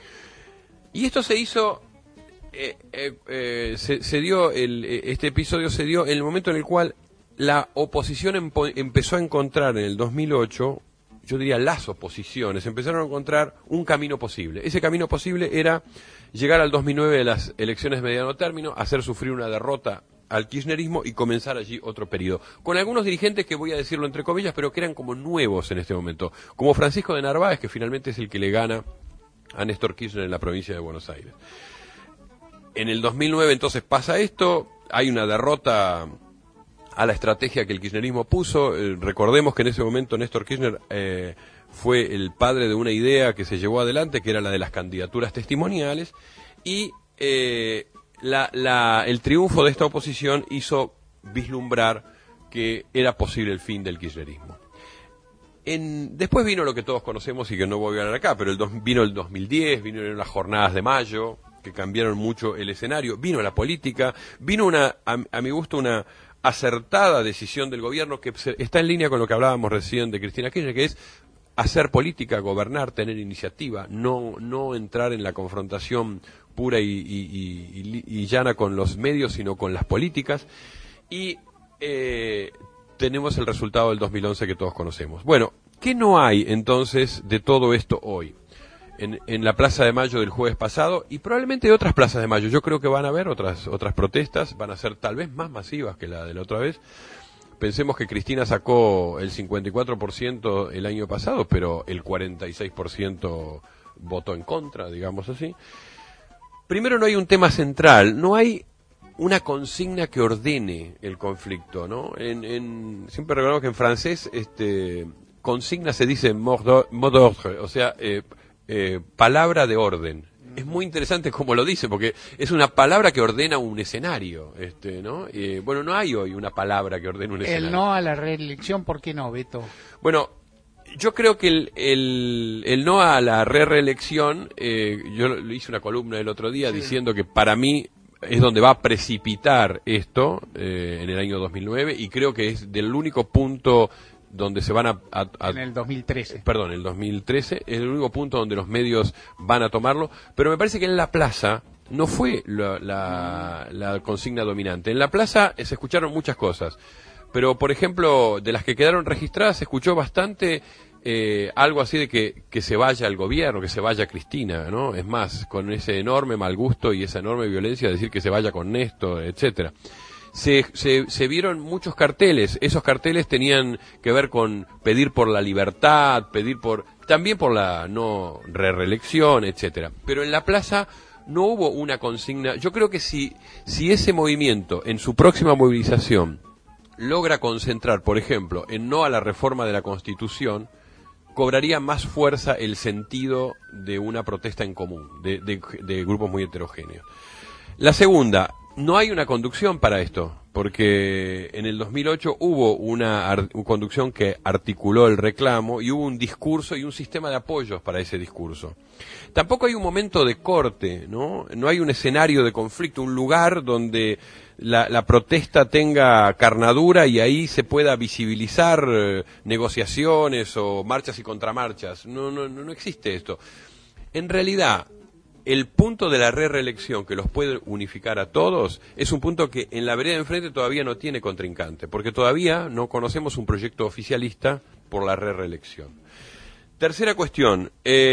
Y esto se hizo, eh, eh, eh, se, se dio, el, este episodio se dio en el momento en el cual la oposición empo, empezó a encontrar en el dos mil ocho, yo diría las oposiciones, empezaron a encontrar un camino posible. Ese camino posible era llegar al dos mil nueve de las elecciones de mediano término, hacer sufrir una derrota al kirchnerismo y comenzar allí otro periodo. Con algunos dirigentes que voy a decirlo entre comillas, pero que eran como nuevos en este momento. Como Francisco de Narváez, que finalmente es el que le gana a Néstor Kirchner en la provincia de Buenos Aires. En el dos mil nueve entonces pasa esto, hay una derrota a la estrategia que el kirchnerismo puso. Eh, recordemos que en ese momento Néstor Kirchner eh, fue el padre de una idea que se llevó adelante, que era la de las candidaturas testimoniales, y... Eh, La, la, el triunfo de esta oposición hizo vislumbrar que era posible el fin del kirchnerismo. En, después vino lo que todos conocemos y que no voy a hablar acá, pero el dos, vino el dos mil diez, vino las jornadas de mayo, que cambiaron mucho el escenario, vino la política, vino una, a, a mi gusto, una acertada decisión del gobierno que se, está en línea con lo que hablábamos recién de Cristina Kirchner, que es hacer política, gobernar, tener iniciativa, no, no entrar en la confrontación pura y, y, y, y llana con los medios, sino con las políticas. Y eh, tenemos el resultado del dos mil once que todos conocemos. Bueno, ¿qué no hay entonces de todo esto hoy? En, en la Plaza de Mayo del jueves pasado y probablemente otras plazas de Mayo. Yo creo que van a haber otras, otras protestas, van a ser tal vez más masivas que la de la otra vez. Pensemos que Cristina sacó el cincuenta y cuatro por ciento el año pasado, pero el cuarenta y seis por ciento votó en contra, digamos así. Primero, no hay un tema central, no hay una consigna que ordene el conflicto, ¿no? En, en, siempre recordamos que en francés este, consigna se dice mot d'ordre, o sea, eh, eh, palabra de orden. Es muy interesante cómo lo dice, porque es una palabra que ordena un escenario, este, ¿no? Eh, bueno, no hay hoy una palabra que ordene un escenario. El no a la reelección, ¿por qué no, Beto? Bueno, yo creo que el, el, el no a la re reelección, eh, yo hice una columna el otro día sí. diciendo que para mí es donde va a precipitar esto eh, en el año dos mil nueve, y creo que es del único punto donde se van a, a, a... En el dos mil trece. Perdón, el dos mil trece es el único punto donde los medios van a tomarlo, pero me parece que en la plaza no fue la, la, la consigna dominante. En la plaza se escucharon muchas cosas, pero por ejemplo, de las que quedaron registradas se escuchó bastante eh, algo así de que, que se vaya el gobierno, que se vaya Cristina, ¿no? Es más, con ese enorme mal gusto y esa enorme violencia, decir que se vaya con Néstor, etcétera. Se, se, se vieron muchos carteles. Esos carteles tenían que ver con pedir por la libertad, pedir por también por la no re-reelección, etcétera. Pero en la plaza no hubo una consigna. Yo creo que si, si ese movimiento en su próxima movilización logra concentrar, por ejemplo, en no a la reforma de la Constitución, cobraría más fuerza el sentido de una protesta en común, de, de, de grupos muy heterogéneos. La segunda, no hay una conducción para esto, porque en el dos mil ocho hubo una, una conducción que articuló el reclamo y hubo un discurso y un sistema de apoyos para ese discurso. Tampoco hay un momento de corte, ¿no? No hay un escenario de conflicto, un lugar donde la, la protesta tenga carnadura y ahí se pueda visibilizar eh, negociaciones o marchas y contramarchas. No, no, no existe esto. En realidad, el punto de la re-reelección que los puede unificar a todos es un punto que en la vereda de enfrente todavía no tiene contrincante, porque todavía no conocemos un proyecto oficialista por la re-reelección. Tercera cuestión,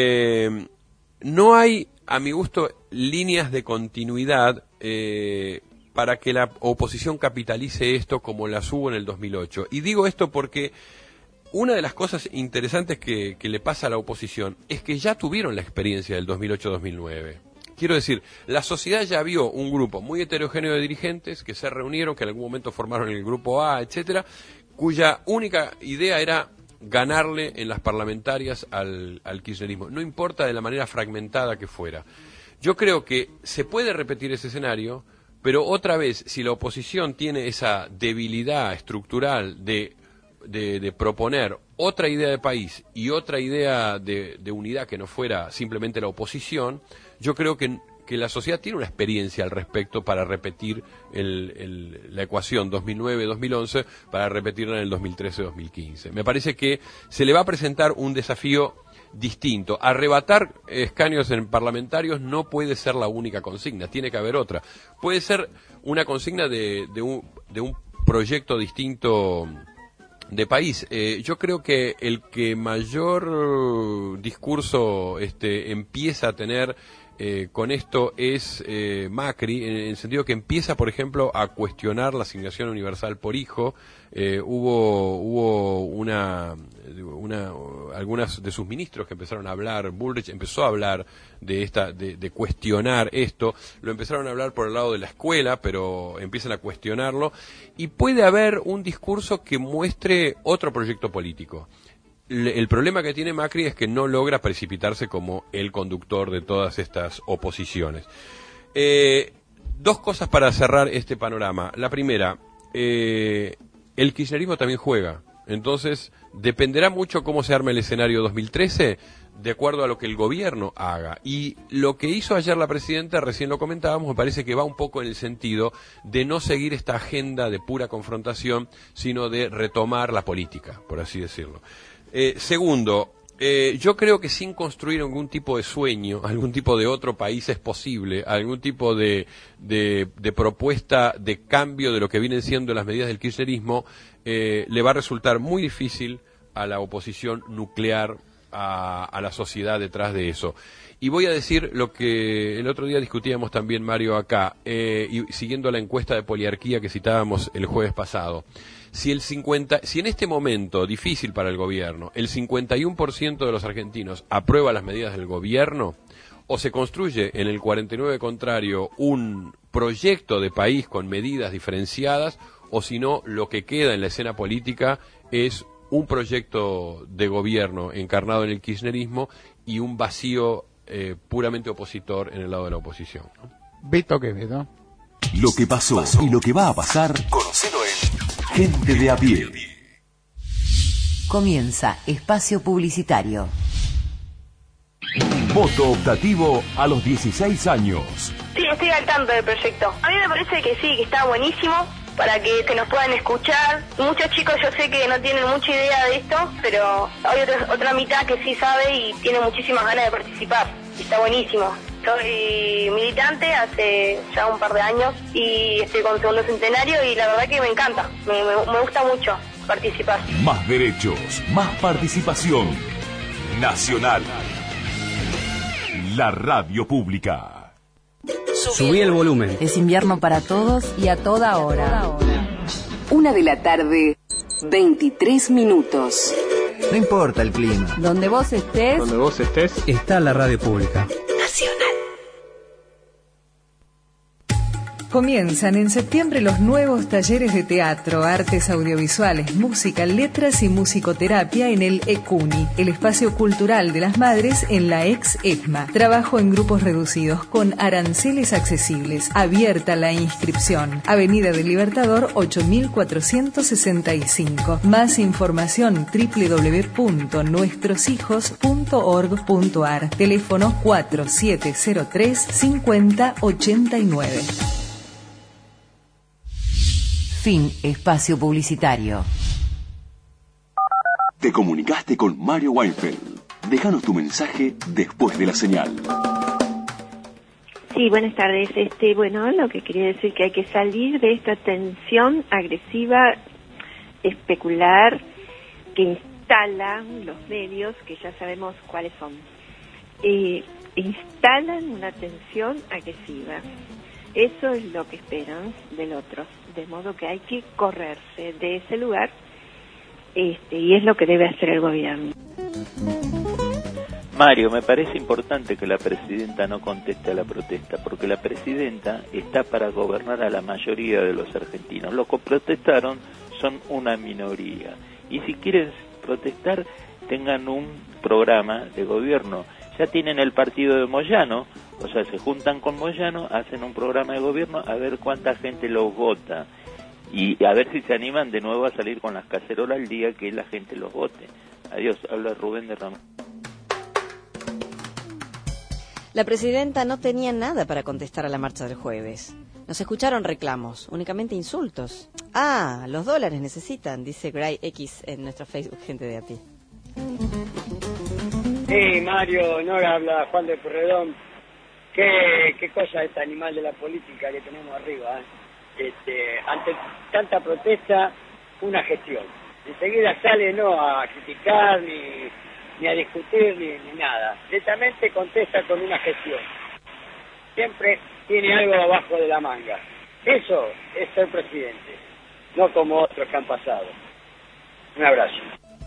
eh, no hay, a mi gusto, líneas de continuidad eh, para que la oposición capitalice esto como las hubo en el dos mil ocho. Y digo esto porque una de las cosas interesantes que, que le pasa a la oposición es que ya tuvieron la experiencia del dos mil ocho dos mil nueve. Quiero decir, la sociedad ya vio un grupo muy heterogéneo de dirigentes que se reunieron, que en algún momento formaron el grupo A, etcétera, cuya única idea era ganarle en las parlamentarias al, al kirchnerismo. No importa de la manera fragmentada que fuera. Yo creo que se puede repetir ese escenario, pero otra vez, si la oposición tiene esa debilidad estructural de De, de proponer otra idea de país y otra idea de, de unidad que no fuera simplemente la oposición, yo creo que, que la sociedad tiene una experiencia al respecto para repetir el, el, la ecuación dos mil nueve dos mil once, para repetirla en el dos mil trece dos mil quince. Me parece que se le va a presentar un desafío distinto. Arrebatar escaños en parlamentarios no puede ser la única consigna, tiene que haber otra. Puede ser una consigna de, de, un, de un proyecto distinto de país. Eh, yo creo que el que mayor uh, discurso este, empieza a tener eh, con esto es eh, Macri, en el sentido que empieza, por ejemplo, a cuestionar la asignación universal por hijo. Eh, hubo hubo una, una algunas de sus ministros que empezaron a hablar, Bullrich empezó a hablar de esta de, de cuestionar esto, lo empezaron a hablar por el lado de la escuela, pero empiezan a cuestionarlo, y puede haber un discurso que muestre otro proyecto político. El problema que tiene Macri es que no logra precipitarse como el conductor de todas estas oposiciones. Eh, dos cosas para cerrar este panorama. La primera, eh, el kirchnerismo también juega. Entonces, dependerá mucho cómo se arme el escenario dos mil trece, de acuerdo a lo que el gobierno haga. Y lo que hizo ayer la presidenta, recién lo comentábamos, me parece que va un poco en el sentido de no seguir esta agenda de pura confrontación, sino de retomar la política, por así decirlo. Eh, segundo, Eh, yo creo que sin construir algún tipo de sueño, algún tipo de otro país es posible, algún tipo de, de, de propuesta de cambio de lo que vienen siendo las medidas del kirchnerismo, eh, le va a resultar muy difícil a la oposición nuclear a, a la sociedad detrás de eso. Y voy a decir lo que el otro día discutíamos también, Mario, acá, eh, y siguiendo la encuesta de poliarquía que citábamos el jueves pasado. Si el cincuenta, si en este momento difícil para el gobierno, el cincuenta y uno por ciento de los argentinos aprueba las medidas del gobierno, o se construye en el cuarenta y nueve por ciento contrario un proyecto de país con medidas diferenciadas, o si no, lo que queda en la escena política es un proyecto de gobierno encarnado en el kirchnerismo y un vacío eh, puramente opositor en el lado de la oposición, ¿no? Beto Quevedo. Lo que pasó, pasó y lo que va a pasar, conocelo en Gente de a pie. Comienza espacio publicitario. Voto optativo a los dieciséis años. Sí, estoy al tanto del proyecto. A mí me parece que sí, que está buenísimo para que, que nos puedan escuchar. Muchos chicos yo sé que no tienen mucha idea de esto, pero hay otra, otra mitad que sí sabe y tiene muchísimas ganas de participar. Está buenísimo. Soy militante hace ya un par de años y estoy con segundo centenario y la verdad que me encanta, me, me, me gusta mucho participar. Más derechos, más participación. Nacional. La radio pública. Subí el volumen. Es invierno para todos y a toda hora. Una de la tarde, veintitrés minutos. No importa el clima. Donde vos estés, Donde vos estés, está la radio pública. Nacional. Comienzan en septiembre los nuevos talleres de teatro, artes audiovisuales, música, letras y musicoterapia en el ECUNI, el espacio cultural de las madres en la ex ESMA. Trabajo en grupos reducidos con aranceles accesibles. Abierta la inscripción. Avenida del Libertador ocho mil cuatrocientos sesenta y cinco. Más información doble u doble u doble u punto nuestros hijos punto org punto a r. Teléfono cuatro siete cero tres cinco cero ocho nueve. Fin espacio publicitario. Te comunicaste con Mario Weinfeld. Déjanos tu mensaje después de la señal. Sí, buenas tardes. Este, bueno, lo que quería decir que hay que salir de esta tensión agresiva, especular, que instalan los medios, que ya sabemos cuáles son. Eh, instalan una tensión agresiva. Eso es lo que esperan del otro, de modo que hay que correrse de ese lugar, este, y es lo que debe hacer el gobierno. Mario, me parece importante que la presidenta no conteste a la protesta, porque la presidenta está para gobernar a la mayoría de los argentinos. Los que protestaron son una minoría, y si quieren protestar, tengan un programa de gobierno. Ya tienen el partido de Moyano, o sea, se juntan con Moyano, hacen un programa de gobierno, a ver cuánta gente los vota y a ver si se animan de nuevo a salir con las cacerolas el día que la gente los vote. Adiós, habla Rubén de Ramón. La presidenta no tenía nada para contestar a la marcha del jueves. No se escucharon reclamos, únicamente insultos. Ah, los dólares necesitan, dice Gray X en nuestro Facebook, Gente de a pie. Sí, Mario, Nora, habla Juan de Porredón. Qué, qué cosa este animal de la política que tenemos arriba, ¿eh? Este, ante tanta protesta, una gestión. Enseguida sale no a criticar, ni, ni a discutir, ni, ni nada. Directamente contesta con una gestión. Siempre tiene algo abajo de la manga. Eso es ser presidente, no como otros que han pasado. Un abrazo.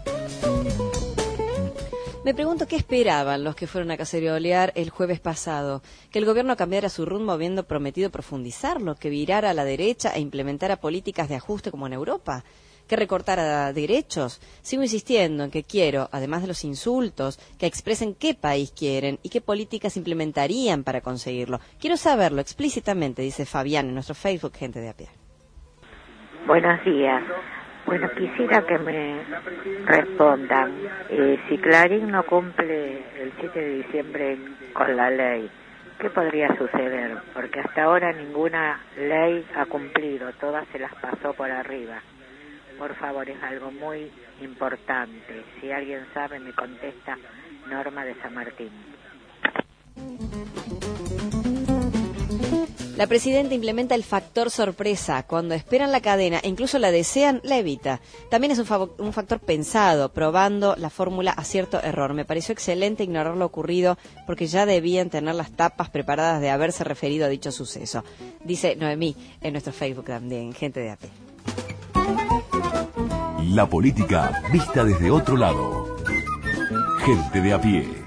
Me pregunto qué esperaban los que fueron a cacerolear el jueves pasado. Que el gobierno cambiara su rumbo habiendo prometido profundizarlo, que virara a la derecha e implementara políticas de ajuste como en Europa, que recortara derechos. Sigo insistiendo en que quiero, además de los insultos, que expresen qué país quieren y qué políticas implementarían para conseguirlo. Quiero saberlo explícitamente, dice Fabián en nuestro Facebook, Gente de a pie. Buenos días. Bueno, quisiera que me respondan, eh, si Clarín no cumple el siete de diciembre con la ley, ¿qué podría suceder? Porque hasta ahora ninguna ley ha cumplido, todas se las pasó por arriba. Por favor, es algo muy importante. Si alguien sabe, me contesta. Norma de San Martín. La presidenta implementa el factor sorpresa. Cuando esperan la cadena e incluso la desean, la evita. También es un, fav- un factor pensado, probando la fórmula acierto-error. Me pareció excelente ignorar lo ocurrido porque ya debían tener las tapas preparadas de haberse referido a dicho suceso. Dice Noemí en nuestro Facebook también, Gente de A P. La política vista desde otro lado. Gente de a pie.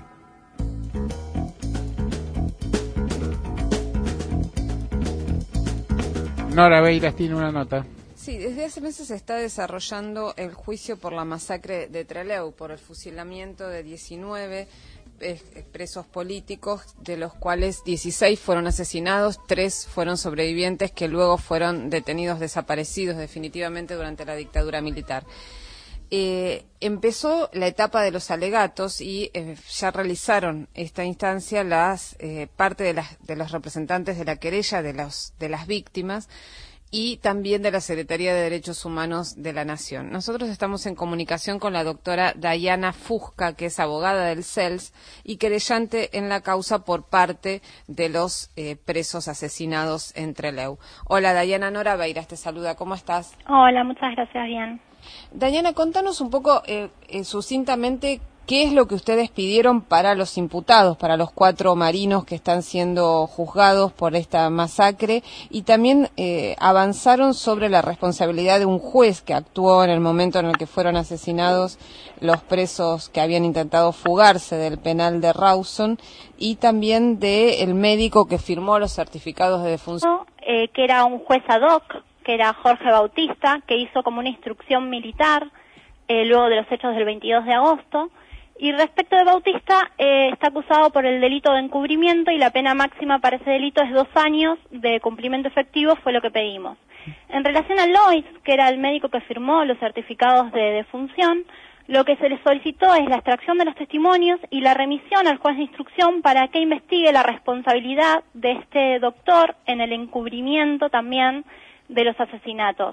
Nora Beiras tiene una nota. Sí, desde hace meses se está desarrollando el juicio por la masacre de Trelew, por el fusilamiento de diecinueve eh, presos políticos, de los cuales dieciséis fueron asesinados, tres fueron sobrevivientes que luego fueron detenidos, desaparecidos definitivamente durante la dictadura militar. Eh, empezó la etapa de los alegatos y eh, ya realizaron esta instancia las eh, parte de, las, de los representantes de la querella de, los, de las víctimas y también de la Secretaría de Derechos Humanos de la Nación. Nosotros estamos en comunicación con la doctora Dayana Fusca, que es abogada del C E L S y querellante en la causa por parte de los eh, presos asesinados en Trelew. Hola Dayana, Nora Beiras te saluda, ¿cómo estás? Hola, muchas gracias, bien. Dayana, contanos un poco eh, eh, sucintamente qué es lo que ustedes pidieron para los imputados, para los cuatro marinos que están siendo juzgados por esta masacre, y también eh, avanzaron sobre la responsabilidad de un juez que actuó en el momento en el que fueron asesinados los presos que habían intentado fugarse del penal de Rawson, y también del médico que firmó los certificados de defunción. Eh, que era un juez ad hoc, que era Jorge Bautista, que hizo como una instrucción militar eh, luego de los hechos del veintidós de agosto. Y respecto de Bautista, eh, está acusado por el delito de encubrimiento y la pena máxima para ese delito es dos años de cumplimiento efectivo, fue lo que pedimos. En relación a Lois, que era el médico que firmó los certificados de defunción, lo que se le solicitó es la extracción de los testimonios y la remisión al juez de instrucción para que investigue la responsabilidad de este doctor en el encubrimiento también de los asesinatos.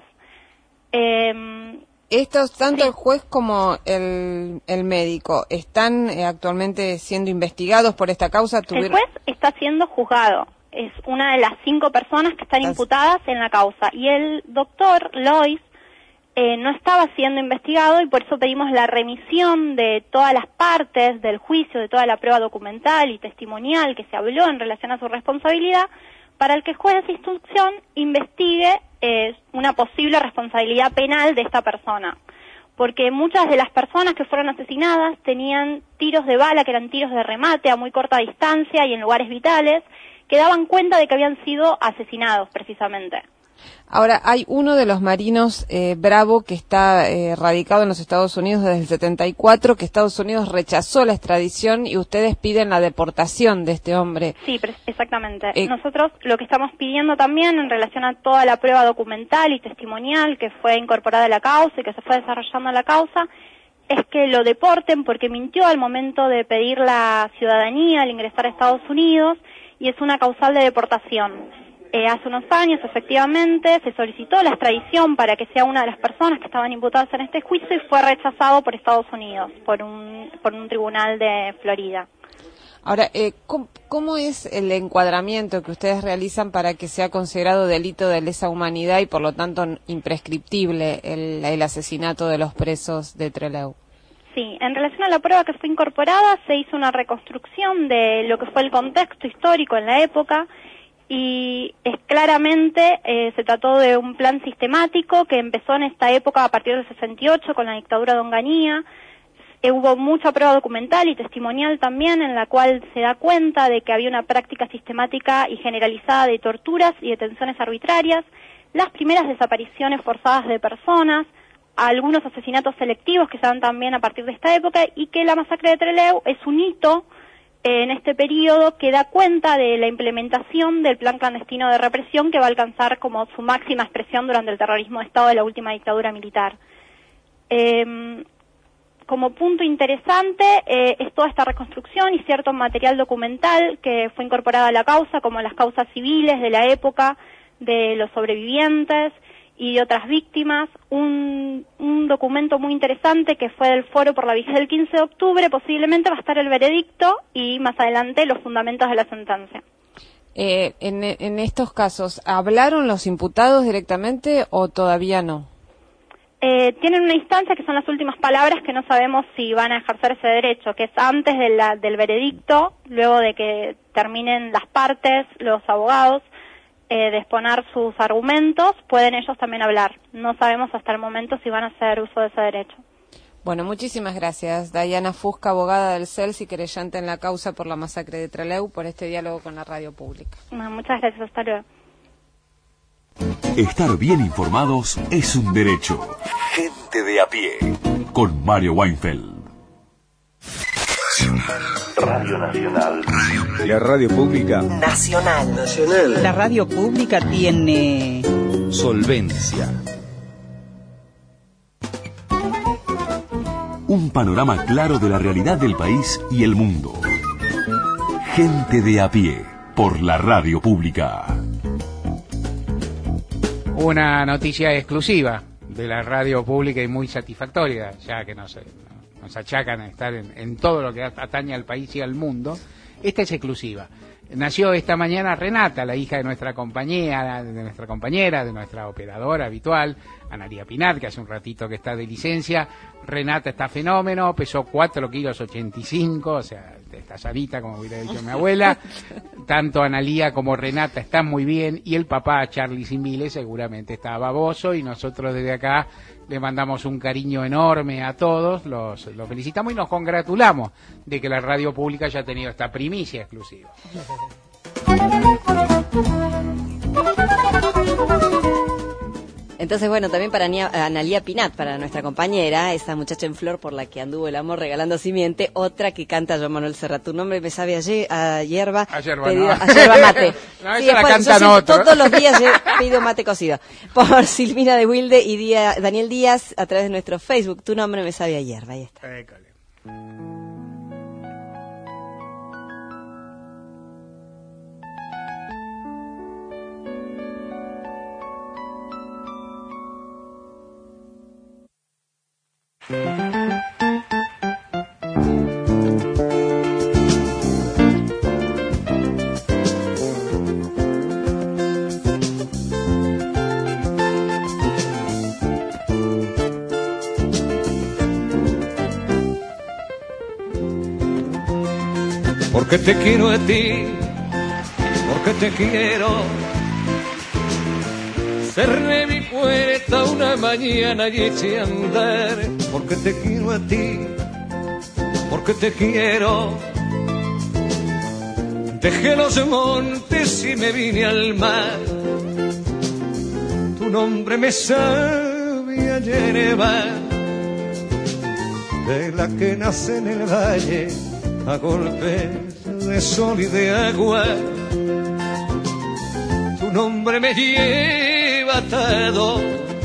Eh, Estos, tanto sí. el juez como el, el médico, ¿están eh, actualmente siendo investigados por esta causa? ¿Tuvieron... El juez está siendo juzgado. Es una de las cinco personas que están ¿Estás... imputadas en la causa. Y el doctor Lois eh, no estaba siendo investigado y por eso pedimos la remisión de todas las partes del juicio, de toda la prueba documental y testimonial que se habló en relación a su responsabilidad, para el que el juez de instrucción investigue eh, una posible responsabilidad penal de esta persona. Porque muchas de las personas que fueron asesinadas tenían tiros de bala, que eran tiros de remate a muy corta distancia y en lugares vitales, que daban cuenta de que habían sido asesinados precisamente. Ahora, hay uno de los marinos, eh, Bravo, que está eh, radicado en los Estados Unidos desde el setenta y cuatro, que Estados Unidos rechazó la extradición y ustedes piden la deportación de este hombre. Sí, exactamente. Eh, Nosotros lo que estamos pidiendo también en relación a toda la prueba documental y testimonial que fue incorporada a la causa y que se fue desarrollando la causa, es que lo deporten porque mintió al momento de pedir la ciudadanía al ingresar a Estados Unidos y es una causal de deportación. Eh, hace unos años, efectivamente, se solicitó la extradición para que sea una de las personas que estaban imputadas en este juicio y fue rechazado por Estados Unidos, por un, por un tribunal de Florida. Ahora, eh, ¿cómo, ¿cómo es el encuadramiento que ustedes realizan para que sea considerado delito de lesa humanidad y por lo tanto imprescriptible el, el asesinato de los presos de Trelew? Sí, en relación a la prueba que fue incorporada, se hizo una reconstrucción de lo que fue el contexto histórico en la época, y es claramente eh, se trató de un plan sistemático que empezó en esta época a partir del sesenta y ocho con la dictadura de Onganía. Eh, hubo mucha prueba documental y testimonial también en la cual se da cuenta de que había una práctica sistemática y generalizada de torturas y detenciones arbitrarias, las primeras desapariciones forzadas de personas, algunos asesinatos selectivos que se dan también a partir de esta época, y que la masacre de Trelew es un hito en este periodo que da cuenta de la implementación del plan clandestino de represión que va a alcanzar como su máxima expresión durante el terrorismo de Estado de la última dictadura militar. Eh, como punto interesante eh, es toda esta reconstrucción y cierto material documental que fue incorporado a la causa, como las causas civiles de la época de los sobrevivientes y de otras víctimas, un, un documento muy interesante que fue del Foro por la Vigía del quince de octubre, posiblemente va a estar el veredicto y más adelante los fundamentos de la sentencia. Eh, en, en estos casos, ¿hablaron los imputados directamente o todavía no? Eh, tienen una instancia que son las últimas palabras que no sabemos si van a ejercer ese derecho, que es antes de la, del veredicto, luego de que terminen las partes, los abogados, eh, de exponer sus argumentos, pueden ellos también hablar. No sabemos hasta el momento si van a hacer uso de ese derecho. Bueno, muchísimas gracias, Dayana Fusca, abogada del C E L S y querellante en la causa por la masacre de Trelew, por este diálogo con la radio pública. No, muchas gracias, hasta luego. Estar bien informados es un derecho. Gente de a pie. Con Mario Weinfeld. Radio Nacional. La radio pública Nacional. Nacional. La radio pública tiene solvencia. Un panorama claro de la realidad del país y el mundo. Gente de a pie. Por la radio pública. Una noticia exclusiva de la radio pública y muy satisfactoria, ya que nos, nos achacan a estar en, en todo lo que atañe al país y al mundo. Esta es exclusiva. Nació esta mañana Renata, la hija de nuestra compañera, de nuestra compañera, de nuestra operadora habitual, Analía Pinat, que hace un ratito que está de licencia. Renata está fenómeno, pesó cuatro kilos ochenta y cinco, o sea, está sanita, como hubiera dicho mi abuela. Tanto Analía como Renata están muy bien, y el papá, Charlie Simile, seguramente está baboso, y nosotros desde acá le mandamos un cariño enorme a todos, los, los felicitamos y nos congratulamos de que la radio pública haya tenido esta primicia exclusiva. Entonces, bueno, también para Ania- Analía Pinat, para nuestra compañera, esa muchacha en flor por la que anduvo el amor regalando simiente, otra que canta Joan Manuel Serrat. Tu nombre me sabe a, ye- a hierba, A yerba, pedido- no. a yerba mate. No, Sí, esa la después, cantan yo siempre- otros. todos los días he pedido mate cocido. Por Silvina de Wilde y Día- Daniel Díaz, a través de nuestro Facebook. Tu nombre me sabe a hierba, ahí está. Porque te quiero a ti, porque te quiero. Cerré mi puerta una mañana y eché a andar. Porque te quiero a ti, porque te quiero. Dejé los montes y me vine al mar. Tu nombre me sabe a hierba, de la que nace en el valle a golpes de sol y de agua. Tu nombre me lleva atado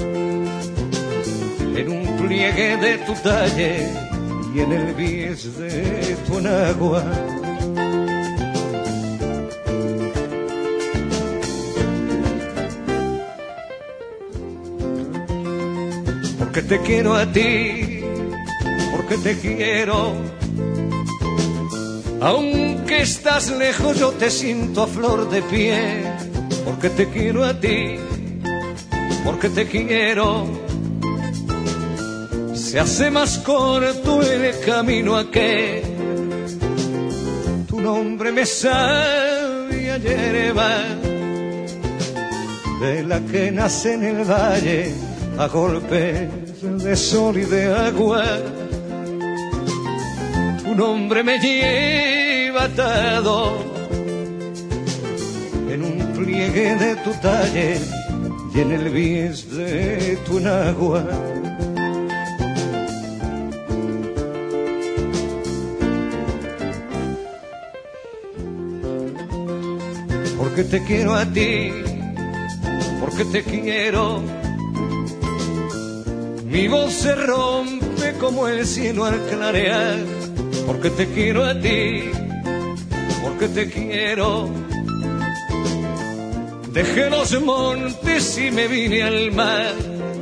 en un pliegue de tu talle y en el bies de tu enagua. Porque te quiero a ti, porque te quiero. Aunque estás lejos yo te siento a flor de piel, porque te quiero a ti, porque te quiero. Se hace más corto el camino aquel, tu nombre me sabe a hierba, de la que nace en el valle a golpes de sol y de agua. Tu nombre me lleva atado en un pliegue de tu talle y en el bies de tu enagua. Porque te quiero a ti, porque te quiero. Mi voz se rompe como el cielo al clarear. Porque te quiero a ti, porque te quiero. Dejé los montes y me vine al mar.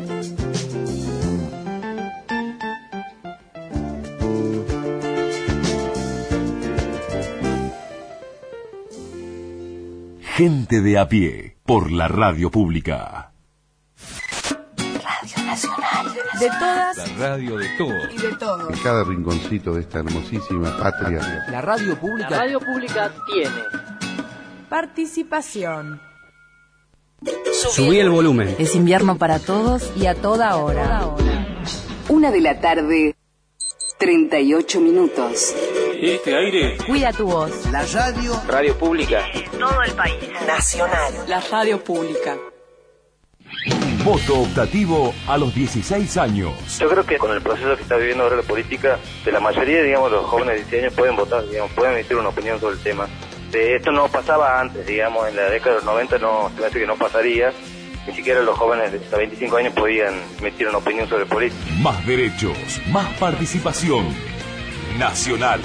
Gente de a pie, por la radio pública. Radio Nacional. De todas La radio de todos. y de todos. En cada rinconcito de esta hermosísima patria. La radio pública. La radio pública tiene Participación. Subí el volumen. Es invierno para todos y a toda hora. Una de la tarde, treinta y ocho minutos. este aire. Cuida tu voz. La radio. Radio pública. Todo el país. Nacional. La radio pública. Voto optativo a los dieciséis años. Yo creo que con el proceso que está viviendo ahora la política, de la mayoría, digamos, los jóvenes de dieciséis años pueden votar, digamos, pueden emitir una opinión sobre el tema. De esto no pasaba antes, digamos, en la década de los noventa no, se me hace que no pasaría. Ni siquiera los jóvenes de hasta veinticinco años podían emitir una opinión sobre política. Más derechos, más participación. Nacional.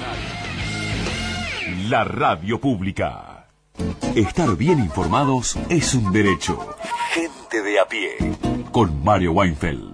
La radio pública. Estar bien informados es un derecho. Gente de a pie. Con Mario Weinfeld.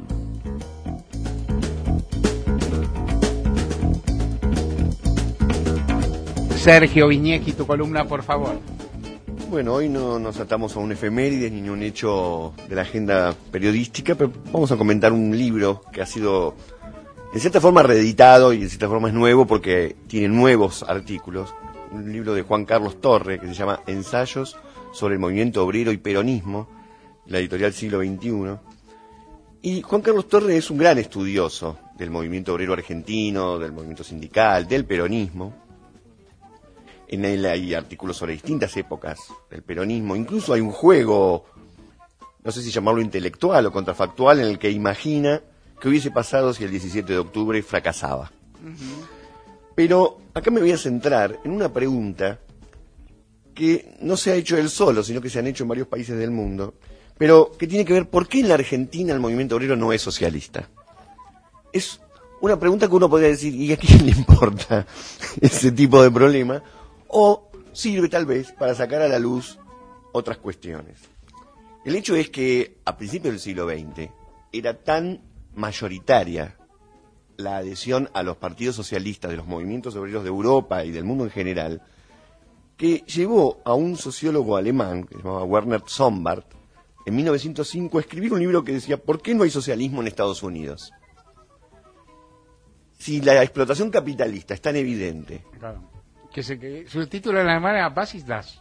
Sergio Viñecki, tu columna, por favor. Bueno, hoy no nos atamos a un efemérides ni a un hecho de la agenda periodística, pero vamos a comentar un libro que ha sido, en cierta forma, reeditado y en cierta forma es nuevo porque tiene nuevos artículos. Un libro de Juan Carlos Torre que se llama Ensayos sobre el movimiento obrero y peronismo, la editorial Siglo veintiuno. Y Juan Carlos Torre es un gran estudioso del movimiento obrero argentino, del movimiento sindical, del peronismo. En él hay artículos sobre distintas épocas del peronismo. Incluso hay un juego, no sé si llamarlo intelectual o contrafactual, en el que imagina qué hubiese pasado si el diecisiete de octubre fracasaba. Uh-huh. Pero acá me voy a centrar en una pregunta que no se ha hecho él solo, sino que se han hecho en varios países del mundo, pero que tiene que ver por qué en la Argentina el movimiento obrero no es socialista. Es una pregunta que uno podría decir, ¿y a quién le importa ese tipo de problema? O sirve tal vez para sacar a la luz otras cuestiones. El hecho es que a principios del siglo veinte era tan mayoritaria la adhesión a los partidos socialistas de los movimientos obreros de Europa y del mundo en general, que llevó a un sociólogo alemán, que se llamaba Werner Sombart, en mil novecientos cinco a escribir un libro que decía ¿por qué no hay socialismo en Estados Unidos? Si la explotación capitalista es tan evidente. Claro. Que, se, que su título en alemán era Basis das.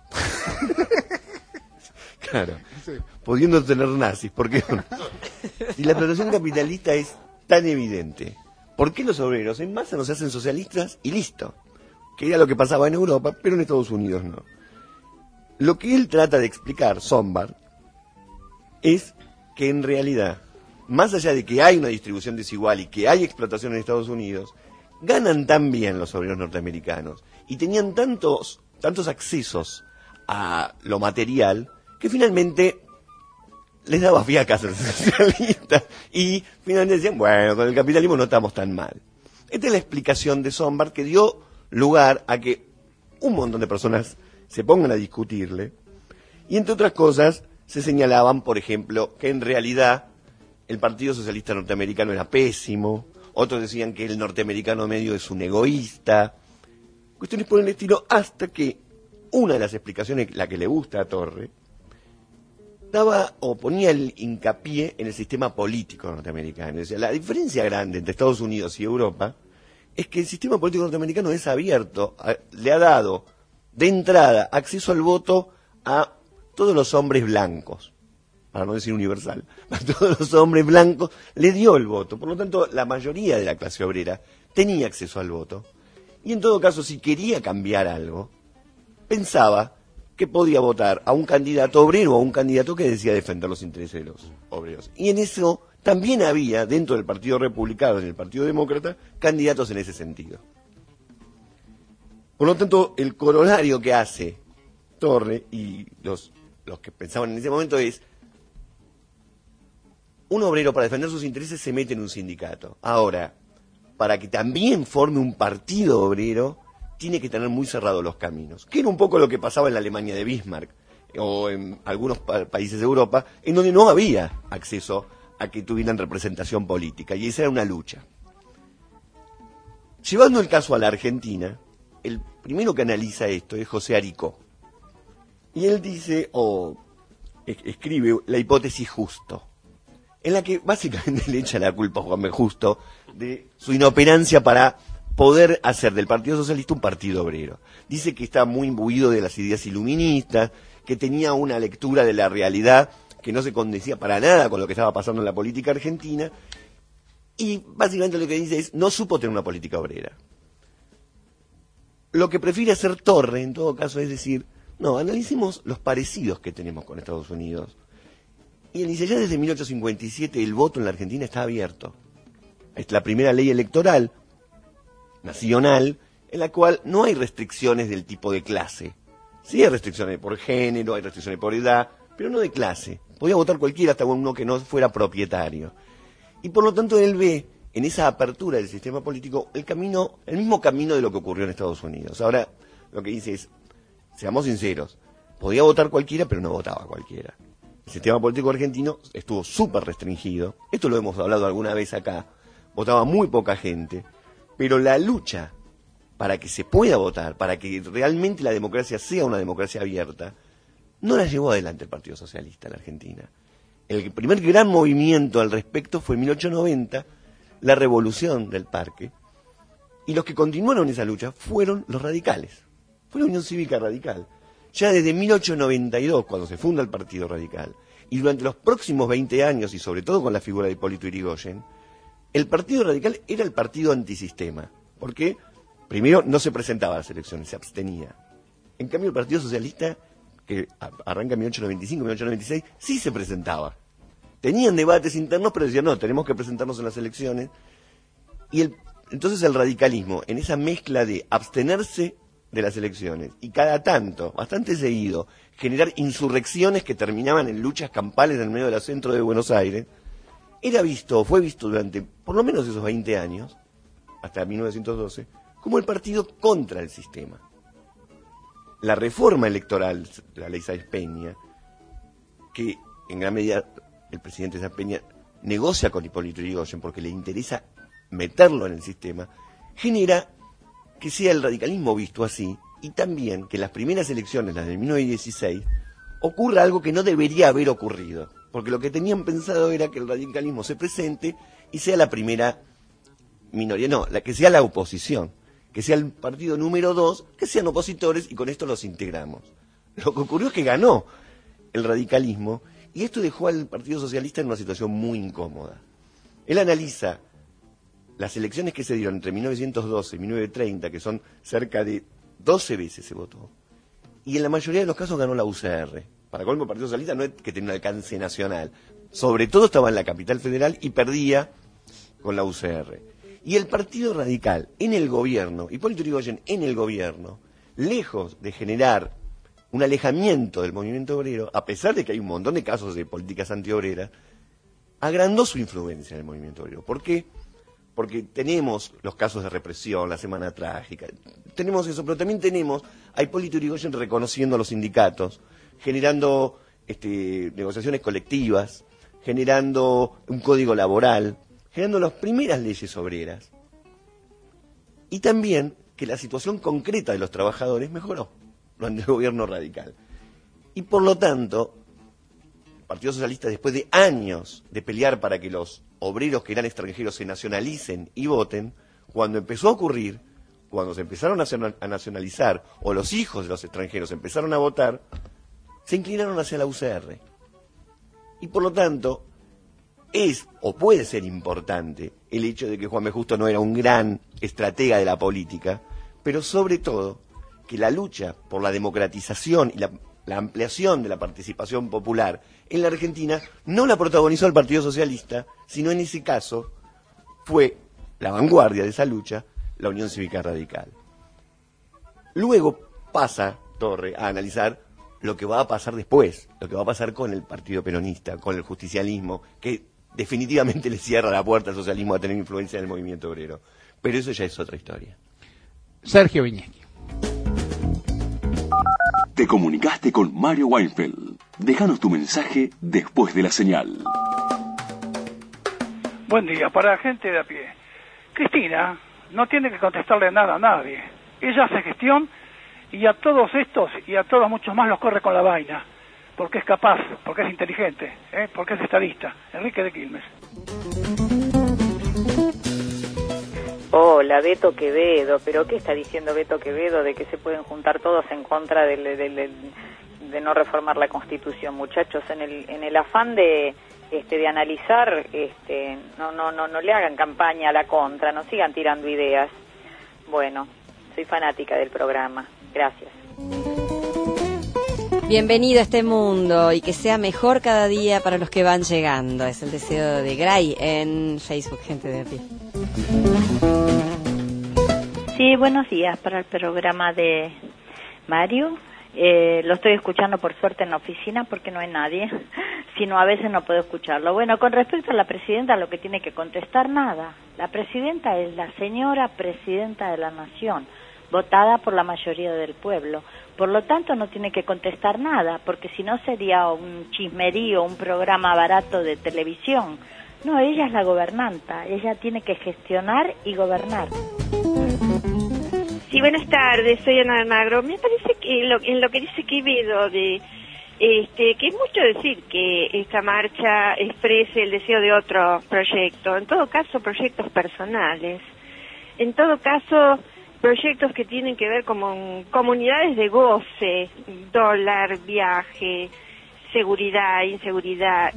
Claro. Sí. Pudiendo tener nazis, ¿por qué no? Si la explotación capitalista es tan evidente, ¿por qué los obreros en masa no se hacen socialistas y listo? Que era lo que pasaba en Europa, pero en Estados Unidos no. Lo que él trata de explicar, Sombart, es que en realidad, más allá de que hay una distribución desigual y que hay explotación en Estados Unidos, ganan tan bien los obreros norteamericanos y tenían tantos, tantos accesos a lo material que finalmente les daba fiaca ser socialistas y finalmente decían, bueno, con el capitalismo no estamos tan mal. Esta es la explicación de Sombart que dio lugar a que un montón de personas se pongan a discutirle y entre otras cosas se señalaban, por ejemplo, que en realidad el Partido Socialista Norteamericano era pésimo. Otros decían que el norteamericano medio es un egoísta. Cuestiones por el estilo, hasta que una de las explicaciones, la que le gusta a Torre, daba o ponía el hincapié en el sistema político norteamericano. Es decir, la diferencia grande entre Estados Unidos y Europa es que el sistema político norteamericano es abierto, a, le ha dado de entrada acceso al voto a todos los hombres blancos. Para no decir universal, a todos los hombres blancos le dio el voto. Por lo tanto, la mayoría de la clase obrera tenía acceso al voto. Y en todo caso, si quería cambiar algo, pensaba que podía votar a un candidato obrero o a un candidato que decía defender los intereses de los obreros. Y en eso también había, dentro del Partido Republicano y del Partido Demócrata, candidatos en ese sentido. Por lo tanto, el corolario que hace Torre y los, los que pensaban en ese momento es: un obrero para defender sus intereses se mete en un sindicato. Ahora, para que también forme un partido obrero, tiene que tener muy cerrados los caminos. Que era un poco lo que pasaba en la Alemania de Bismarck, o en algunos pa- países de Europa, en donde no había acceso a que tuvieran representación política, y esa era una lucha. Llevando el caso a la Argentina, el primero que analiza esto es José Aricó. Y él dice, o es- escribe la hipótesis Justo, en la que básicamente le echa la culpa a Juan B. Justo de su inoperancia para poder hacer del Partido Socialista un partido obrero. Dice que está muy imbuido de las ideas iluministas, que tenía una lectura de la realidad que no se condecía para nada con lo que estaba pasando en la política argentina, y básicamente lo que dice es, no supo tener una política obrera. Lo que prefiere hacer Torre, en todo caso, es decir, no, analicemos los parecidos que tenemos con Estados Unidos. Y él dice, ya desde mil ochocientos cincuenta y siete el voto en la Argentina está abierto. Es la primera ley electoral nacional en la cual no hay restricciones del tipo de clase. Sí hay restricciones por género, hay restricciones por edad, pero no de clase. Podía votar cualquiera, hasta uno que no fuera propietario. Y por lo tanto él ve en esa apertura del sistema político el camino, el mismo camino de lo que ocurrió en Estados Unidos. Ahora, lo que dice es, seamos sinceros, podía votar cualquiera, pero no votaba cualquiera. El sistema político argentino estuvo súper restringido, esto lo hemos hablado alguna vez acá, votaba muy poca gente, pero la lucha para que se pueda votar, para que realmente la democracia sea una democracia abierta, no la llevó adelante el Partido Socialista en la Argentina. El primer gran movimiento al respecto fue en mil ochocientos noventa, la revolución del Parque, y los que continuaron esa lucha fueron los radicales, fue la Unión Cívica Radical. Ya desde mil ochocientos noventa y dos, cuando se funda el Partido Radical, y durante los próximos veinte años, y sobre todo con la figura de Hipólito Yrigoyen, el Partido Radical era el partido antisistema, porque primero no se presentaba a las elecciones, se abstenía. En cambio el Partido Socialista, que arranca en mil ochocientos noventa y cinco, mil ochocientos noventa y seis, sí se presentaba. Tenían debates internos, pero decían, no, tenemos que presentarnos en las elecciones. Y el, entonces el radicalismo, en esa mezcla de abstenerse de las elecciones y cada tanto, bastante seguido, generar insurrecciones que terminaban en luchas campales en el medio del centro de Buenos Aires, era visto, fue visto durante por lo menos esos veinte años, hasta mil novecientos doce, como el partido contra el sistema. La reforma electoral, la ley Sáenz Peña, que en gran medida el presidente Sáenz Peña negocia con Hipólito Yrigoyen porque le interesa meterlo en el sistema, genera que sea el radicalismo visto así, y también que en las primeras elecciones, las de mil novecientos dieciséis, ocurra algo que no debería haber ocurrido, porque lo que tenían pensado era que el radicalismo se presente y sea la primera minoría, no, la que sea la oposición, que sea el partido número dos, que sean opositores y con esto los integramos. Lo que ocurrió es que ganó el radicalismo y esto dejó al Partido Socialista en una situación muy incómoda. Él analiza las elecciones que se dieron entre mil novecientos doce y mil novecientos treinta, que son cerca de doce veces se votó, y en la mayoría de los casos ganó la U C R. Para colmo, el Partido Socialista no es que tenía un alcance nacional, sobre todo estaba en la capital federal y perdía con la U C R. Y el Partido Radical en el gobierno, Hipólito Yrigoyen en el gobierno, lejos de generar un alejamiento del movimiento obrero, a pesar de que hay un montón de casos de políticas antiobreras, agrandó su influencia en el movimiento obrero. ¿Por qué? Porque tenemos los casos de represión, la Semana Trágica, tenemos eso, pero también tenemos a Hipólito Yrigoyen reconociendo a los sindicatos, generando este, negociaciones colectivas, generando un código laboral, generando las primeras leyes obreras, y también que la situación concreta de los trabajadores mejoró durante el gobierno radical. Y por lo tanto, el Partido Socialista, después de años de pelear para que los obreros que eran extranjeros se nacionalicen y voten, cuando empezó a ocurrir, cuando se empezaron a nacionalizar, o los hijos de los extranjeros empezaron a votar, se inclinaron hacia la U C R. Y por lo tanto, es o puede ser importante el hecho de que Juan B. Justo no era un gran estratega de la política, pero sobre todo que la lucha por la democratización y la, la ampliación de la participación popular en la Argentina no la protagonizó el Partido Socialista, sino en ese caso fue la vanguardia de esa lucha la Unión Cívica Radical. Luego pasa Torre a analizar lo que va a pasar después, lo que va a pasar con el Partido Peronista, con el justicialismo, que definitivamente le cierra la puerta al socialismo a tener influencia en el movimiento obrero. Pero eso ya es otra historia. Sergio Viñeschi. Te comunicaste con Mario Weinfeld. Déjanos tu mensaje después de la señal. Buen día, para la gente de a pie. Cristina no tiene que contestarle nada a nadie. Ella hace gestión y a todos estos y a todos muchos más los corre con la vaina. Porque es capaz, porque es inteligente, ¿eh? Porque es estadista. Enrique de Quilmes. Hola, Beto Quevedo, pero ¿qué está diciendo Beto Quevedo de que se pueden juntar todos en contra del, del, del, de no reformar la Constitución, muchachos? En el en el afán de este de analizar, este no no no no le hagan campaña a la contra, no sigan tirando ideas. Bueno, soy fanática del programa. Gracias. Bienvenido a este mundo y que sea mejor cada día para los que van llegando. Es el deseo de Gray en Facebook, gente de a pie. Sí, buenos días para el programa de Mario. Eh, lo estoy escuchando por suerte en la oficina porque no hay nadie, sino a veces no puedo escucharlo. Bueno, con respecto a la presidenta, lo que tiene que contestar, nada. La presidenta es la señora presidenta de la nación, votada por la mayoría del pueblo. Por lo tanto, no tiene que contestar nada, porque si no sería un chismerío, un programa barato de televisión. No, ella es la gobernanta, ella tiene que gestionar y gobernar. Sí, buenas tardes, soy Ana Almagro. Me parece que en lo, en lo que dice Quevedo, de, este, que es mucho decir que esta marcha exprese el deseo de otro proyecto, en todo caso proyectos personales, en todo caso proyectos que tienen que ver con comunidades de goce, dólar, viaje, seguridad, inseguridad.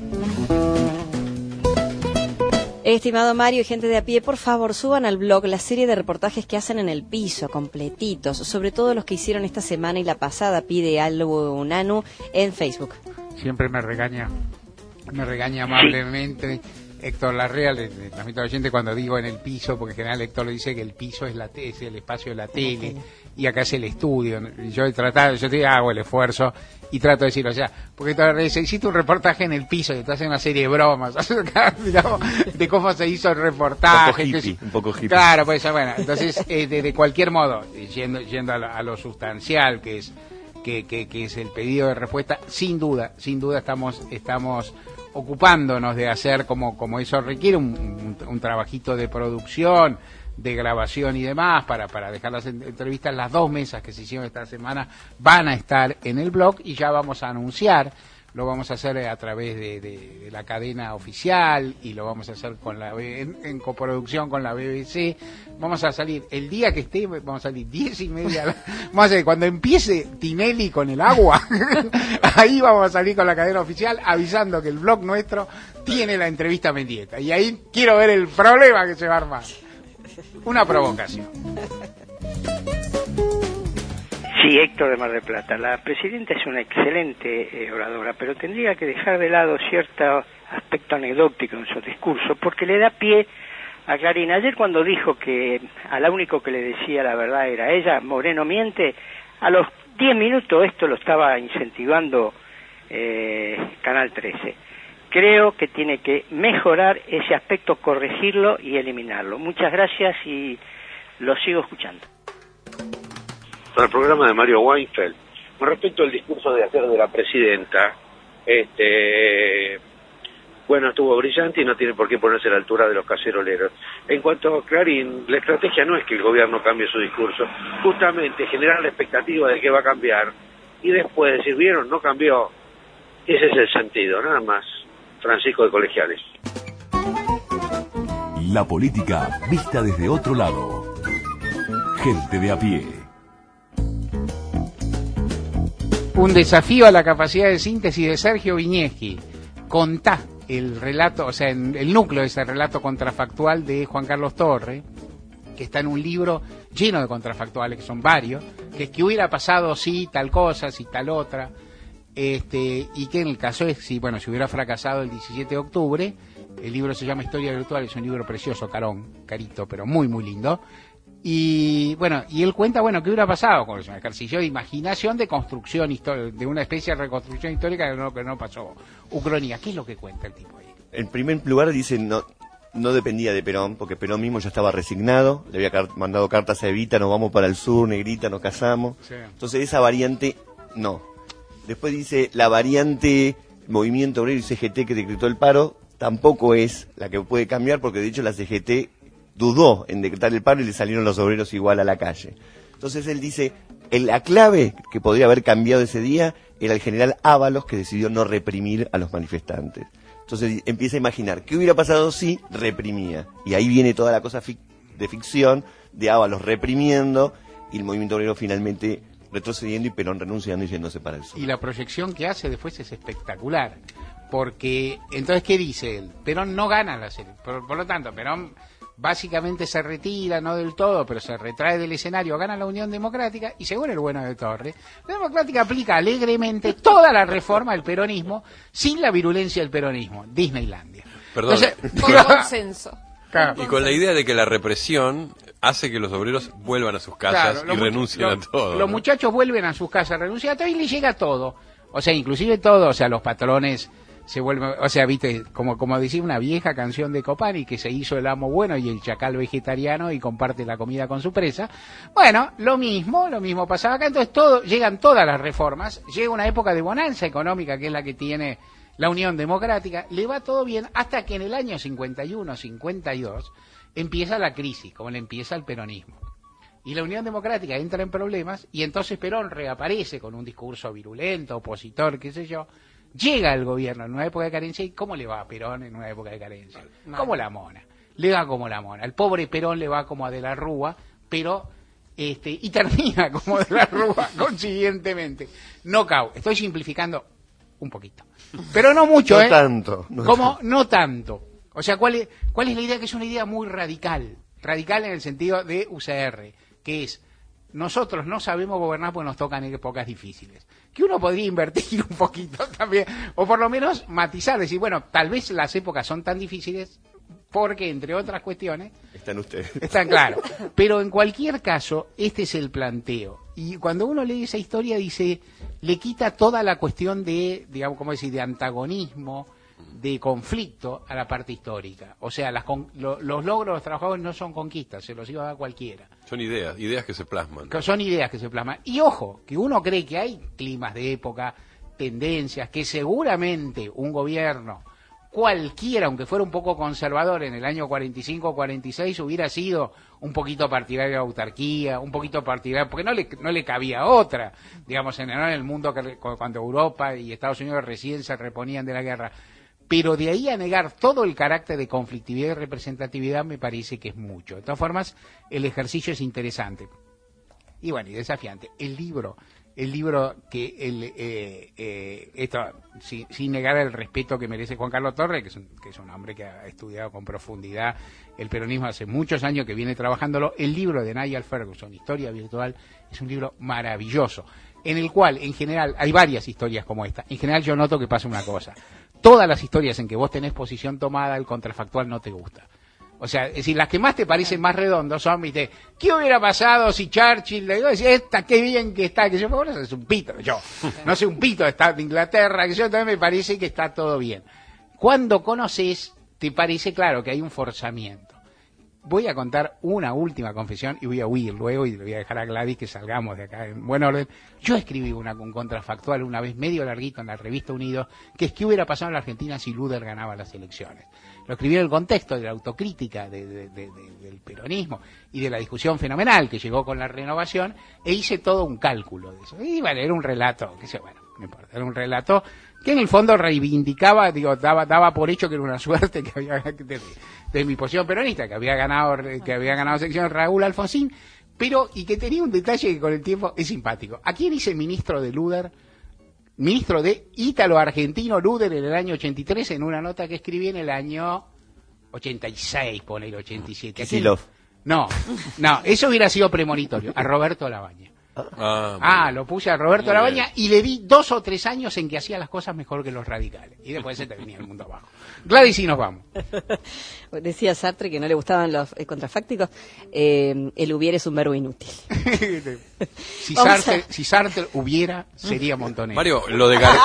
Estimado Mario y gente de a pie, por favor suban al blog la serie de reportajes que hacen en el piso, completitos, sobre todo los que hicieron esta semana y la pasada, pide algo Nanu en Facebook. Siempre me regaña, me regaña amablemente Héctor Larrea, le, le transmito al oyente cuando digo en el piso, porque en general Héctor le dice que el piso es la te- es el espacio de la tele, y acá es el estudio. Y yo he tratado, yo te hago el esfuerzo y trato de decirlo, o sea, porque Héctor Larrea dice, hiciste un reportaje en el piso, y te hacen una serie de bromas, digamos, de cómo se hizo el reportaje. Un poco hippie, que, un poco hippie. Claro, pues bueno, entonces, eh, de, de cualquier modo, yendo, yendo a, lo, a lo sustancial, que es que, que, que es el pedido de respuesta, sin duda, sin duda estamos estamos ocupándonos de hacer como, como eso requiere un, un, un trabajito de producción, de grabación y demás, para, para dejar las entrevistas. Las dos mesas que se hicieron esta semana van a estar en el blog y ya vamos a anunciar, lo vamos a hacer a través de, de, de la cadena oficial y lo vamos a hacer con la en, en coproducción con la B B C. Vamos a salir el día que esté, vamos a salir diez y media, vamos a salir cuando empiece Tinelli con el agua, ahí vamos a salir con la cadena oficial avisando que el blog nuestro tiene la entrevista pendiente, y ahí quiero ver el problema que se va a armar. Una provocación. Sí, Héctor de Mar del Plata. La presidenta es una excelente eh, oradora, pero tendría que dejar de lado cierto aspecto anecdótico en su discurso, porque le da pie a Clarín. Ayer cuando dijo que a la único que le decía la verdad era ella, Moreno miente, a los diez minutos esto lo estaba incentivando eh, Canal trece. Creo que tiene que mejorar ese aspecto, corregirlo y eliminarlo. Muchas gracias y lo sigo escuchando. Para el programa de Mario Weinfeld, con respecto al discurso de ayer de la presidenta, este, bueno, estuvo brillante y no tiene por qué ponerse a la altura de los caceroleros. En cuanto a Clarín, la estrategia no es que el gobierno cambie su discurso, justamente generar la expectativa de que va a cambiar y después decir, vieron, no cambió. Ese es el sentido, nada más. Francisco de Colegiales. La política vista desde otro lado. Gente de a pie. Un desafío a la capacidad de síntesis de Sergio Viñeski. Contá el relato, o sea, el núcleo de ese relato contrafactual de Juan Carlos Torre, que está en un libro lleno de contrafactuales, que son varios, que es que hubiera pasado si tal cosa, si tal otra, este, y que en el caso es, si bueno, si hubiera fracasado el diecisiete de octubre, el libro se llama Historia Virtual, es un libro precioso, carón, carito, pero muy, muy lindo. Y bueno, y él cuenta, bueno, qué hubiera pasado con eso, un ejercicio de imaginación, de construcción, de una especie de reconstrucción histórica que no, que no pasó. Ucronía, ¿qué es lo que cuenta el tipo ahí? En primer lugar dice, no, no dependía de Perón, porque Perón mismo ya estaba resignado, le había car- mandado cartas a Evita, nos vamos para el sur, negrita, nos casamos. Sí. Entonces esa variante No. Después dice la variante Movimiento Obrero y C G T que decretó el paro, tampoco es la que puede cambiar, porque de hecho la C G T dudó en decretar el paro y le salieron los obreros igual a la calle. Entonces él dice, la clave que podría haber cambiado ese día era el general Ábalos, que decidió no reprimir a los manifestantes. Entonces empieza a imaginar, ¿qué hubiera pasado si reprimía? Y ahí viene toda la cosa fic- de ficción, de Ábalos reprimiendo, y el movimiento obrero finalmente retrocediendo y Perón renunciando y yéndose para el sur. Y la proyección que hace después es espectacular, porque, entonces, ¿qué dice él? Perón no gana la serie, por, por lo tanto, Perón básicamente se retira, no del todo, pero se retrae del escenario, gana la Unión Democrática, y según el bueno de Torres, la Democrática aplica alegremente toda la reforma del peronismo, sin la virulencia del peronismo, Disneylandia. Perdón. Entonces, Con consenso. Claro. Y con la idea de que la represión hace que los obreros vuelvan a sus casas Claro, y los renuncien much- a todo. Los ¿no? muchachos vuelven a sus casas, renuncian a todo y les llega todo. O sea, inclusive todo, o sea, los patrones se vuelven, o sea, viste, como como decía una vieja canción de Copani, que se hizo el amo bueno y el chacal vegetariano y comparte la comida con su presa. Bueno, lo mismo, lo mismo pasaba acá. Entonces todo, llegan todas las reformas, llega una época de bonanza económica que es la que tiene la Unión Democrática, le va todo bien hasta que en el año cincuenta y uno, cincuenta y dos empieza la crisis, como le empieza el peronismo. Y la Unión Democrática entra en problemas y entonces Perón reaparece con un discurso virulento, opositor, qué sé yo. Llega el gobierno en una época de carencia y ¿cómo le va a Perón en una época de carencia? Como la mona. Le va como la mona. El pobre Perón le va como a De la Rúa, pero este y termina como De la Rúa consiguientemente. No cao. Estoy simplificando un poquito. Pero no mucho, no ¿eh? Tanto, no como tanto. no tanto. O sea, ¿cuál es, ¿cuál es la idea? Que es una idea muy radical. Radical en el sentido de U C R, que es, nosotros no sabemos gobernar porque nos tocan épocas difíciles. Que uno podría invertir un poquito también, o por lo menos matizar, decir, bueno, tal vez las épocas son tan difíciles porque, entre otras cuestiones, están ustedes. Están claros. Pero en cualquier caso, este es el planteo. Y cuando uno lee esa historia, dice, le quita toda la cuestión de, digamos, ¿cómo decir?, de antagonismo, de conflicto a la parte histórica. O sea, las con, lo, los logros de los trabajadores no son conquistas, se los iba a dar cualquiera. Son ideas, ideas que se plasman. Que son ideas que se plasman. Y ojo, que uno cree que hay climas de época, tendencias, que seguramente un gobierno, cualquiera, aunque fuera un poco conservador en el año cuarenta y cinco o cuarenta y seis, hubiera sido un poquito partidario de la autarquía, un poquito partidario, porque no le, no le cabía otra, digamos, en el mundo que cuando Europa y Estados Unidos recién se reponían de la guerra. Pero de ahí a negar todo el carácter de conflictividad y representatividad me parece que es mucho. De todas formas, el ejercicio es interesante. Y bueno, y desafiante. El libro, el libro que, el, eh, eh, esto, sin, sin negar el respeto que merece Juan Carlos Torres, que es, un, que es un hombre que ha estudiado con profundidad el peronismo hace muchos años, que viene trabajándolo, el libro de Nigel Ferguson, Historia Virtual, es un libro maravilloso, en el cual, en general, hay varias historias como esta. En general yo noto que pasa una cosa. Todas las historias en que vos tenés posición tomada, el contrafactual no te gusta. O sea, es decir, las que más te parecen más redondos son, viste, ¿qué hubiera pasado si Churchill le digo, esta, qué bien que está? Que yo, bueno, es un pito, yo. No sé un pito de estar de Inglaterra, que yo también me parece que está todo bien. Cuando conoces, te parece claro que hay un forzamiento. Voy a contar una última confesión y voy a huir luego y le voy a dejar a Gladys que salgamos de acá en buen orden. Yo escribí una un contrafactual una vez medio larguito en la revista Unidos, que es qué hubiera pasado en la Argentina si Luder ganaba las elecciones. Lo escribí en el contexto de la autocrítica de, de, de, de, del peronismo y de la discusión fenomenal que llegó con la renovación, e hice todo un cálculo de eso. Y bueno, era un relato, que sé, bueno, no importa, era un relato que en el fondo reivindicaba, digo, daba daba por hecho que era una suerte que había de, de mi posición peronista, que había ganado que había ganado sección Raúl Alfonsín, pero y que tenía un detalle que con el tiempo es simpático. ¿A quién hice ministro de Luder? Ministro de Ítalo-Argentino Luder en el año ochenta y tres, en una nota que escribí en el año ochenta y seis, pone el ochenta y siete. Kisilov. No, no, eso hubiera sido premonitorio, a Roberto Labaña. Ah, Ah, lo puse a Roberto Muy Labaña bien. y le di dos o tres años en que hacía las cosas mejor que los radicales. Y después se te venía el mundo abajo. Gladys, y nos vamos. Decía Sartre que no le gustaban los eh, contrafácticos. Eh, el hubiera es un verbo inútil. Si Vamos Sartre, a- si Sartre hubiera, sería Montonero. Mario, lo de Gardel.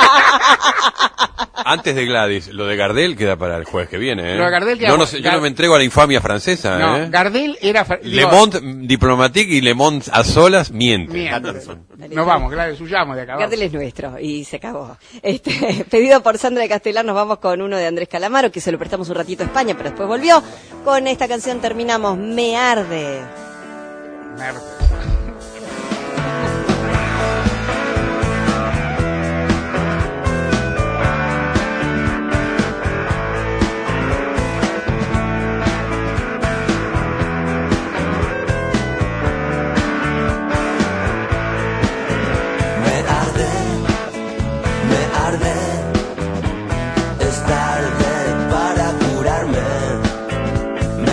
Antes de Gladys, lo de Gardel queda para el jueves que viene. ¿eh? Lo de Gardel queda- yo, no sé- yo Gar- no me entrego a la infamia francesa. No, ¿eh? Gardel era... Le Monde Diplomatique y Le Monde a solas mienten. Miente. Patterson. Nos vamos, Gladys, huyamos de acá. Gardel es nuestro y se acabó. Este, pedido por Sandra de Castelar, nos vamos con uno de Andrés Calamaro, que se lo prestamos un ratito a España, pero después volvió. Con esta canción terminamos, Me Arde. Me arde.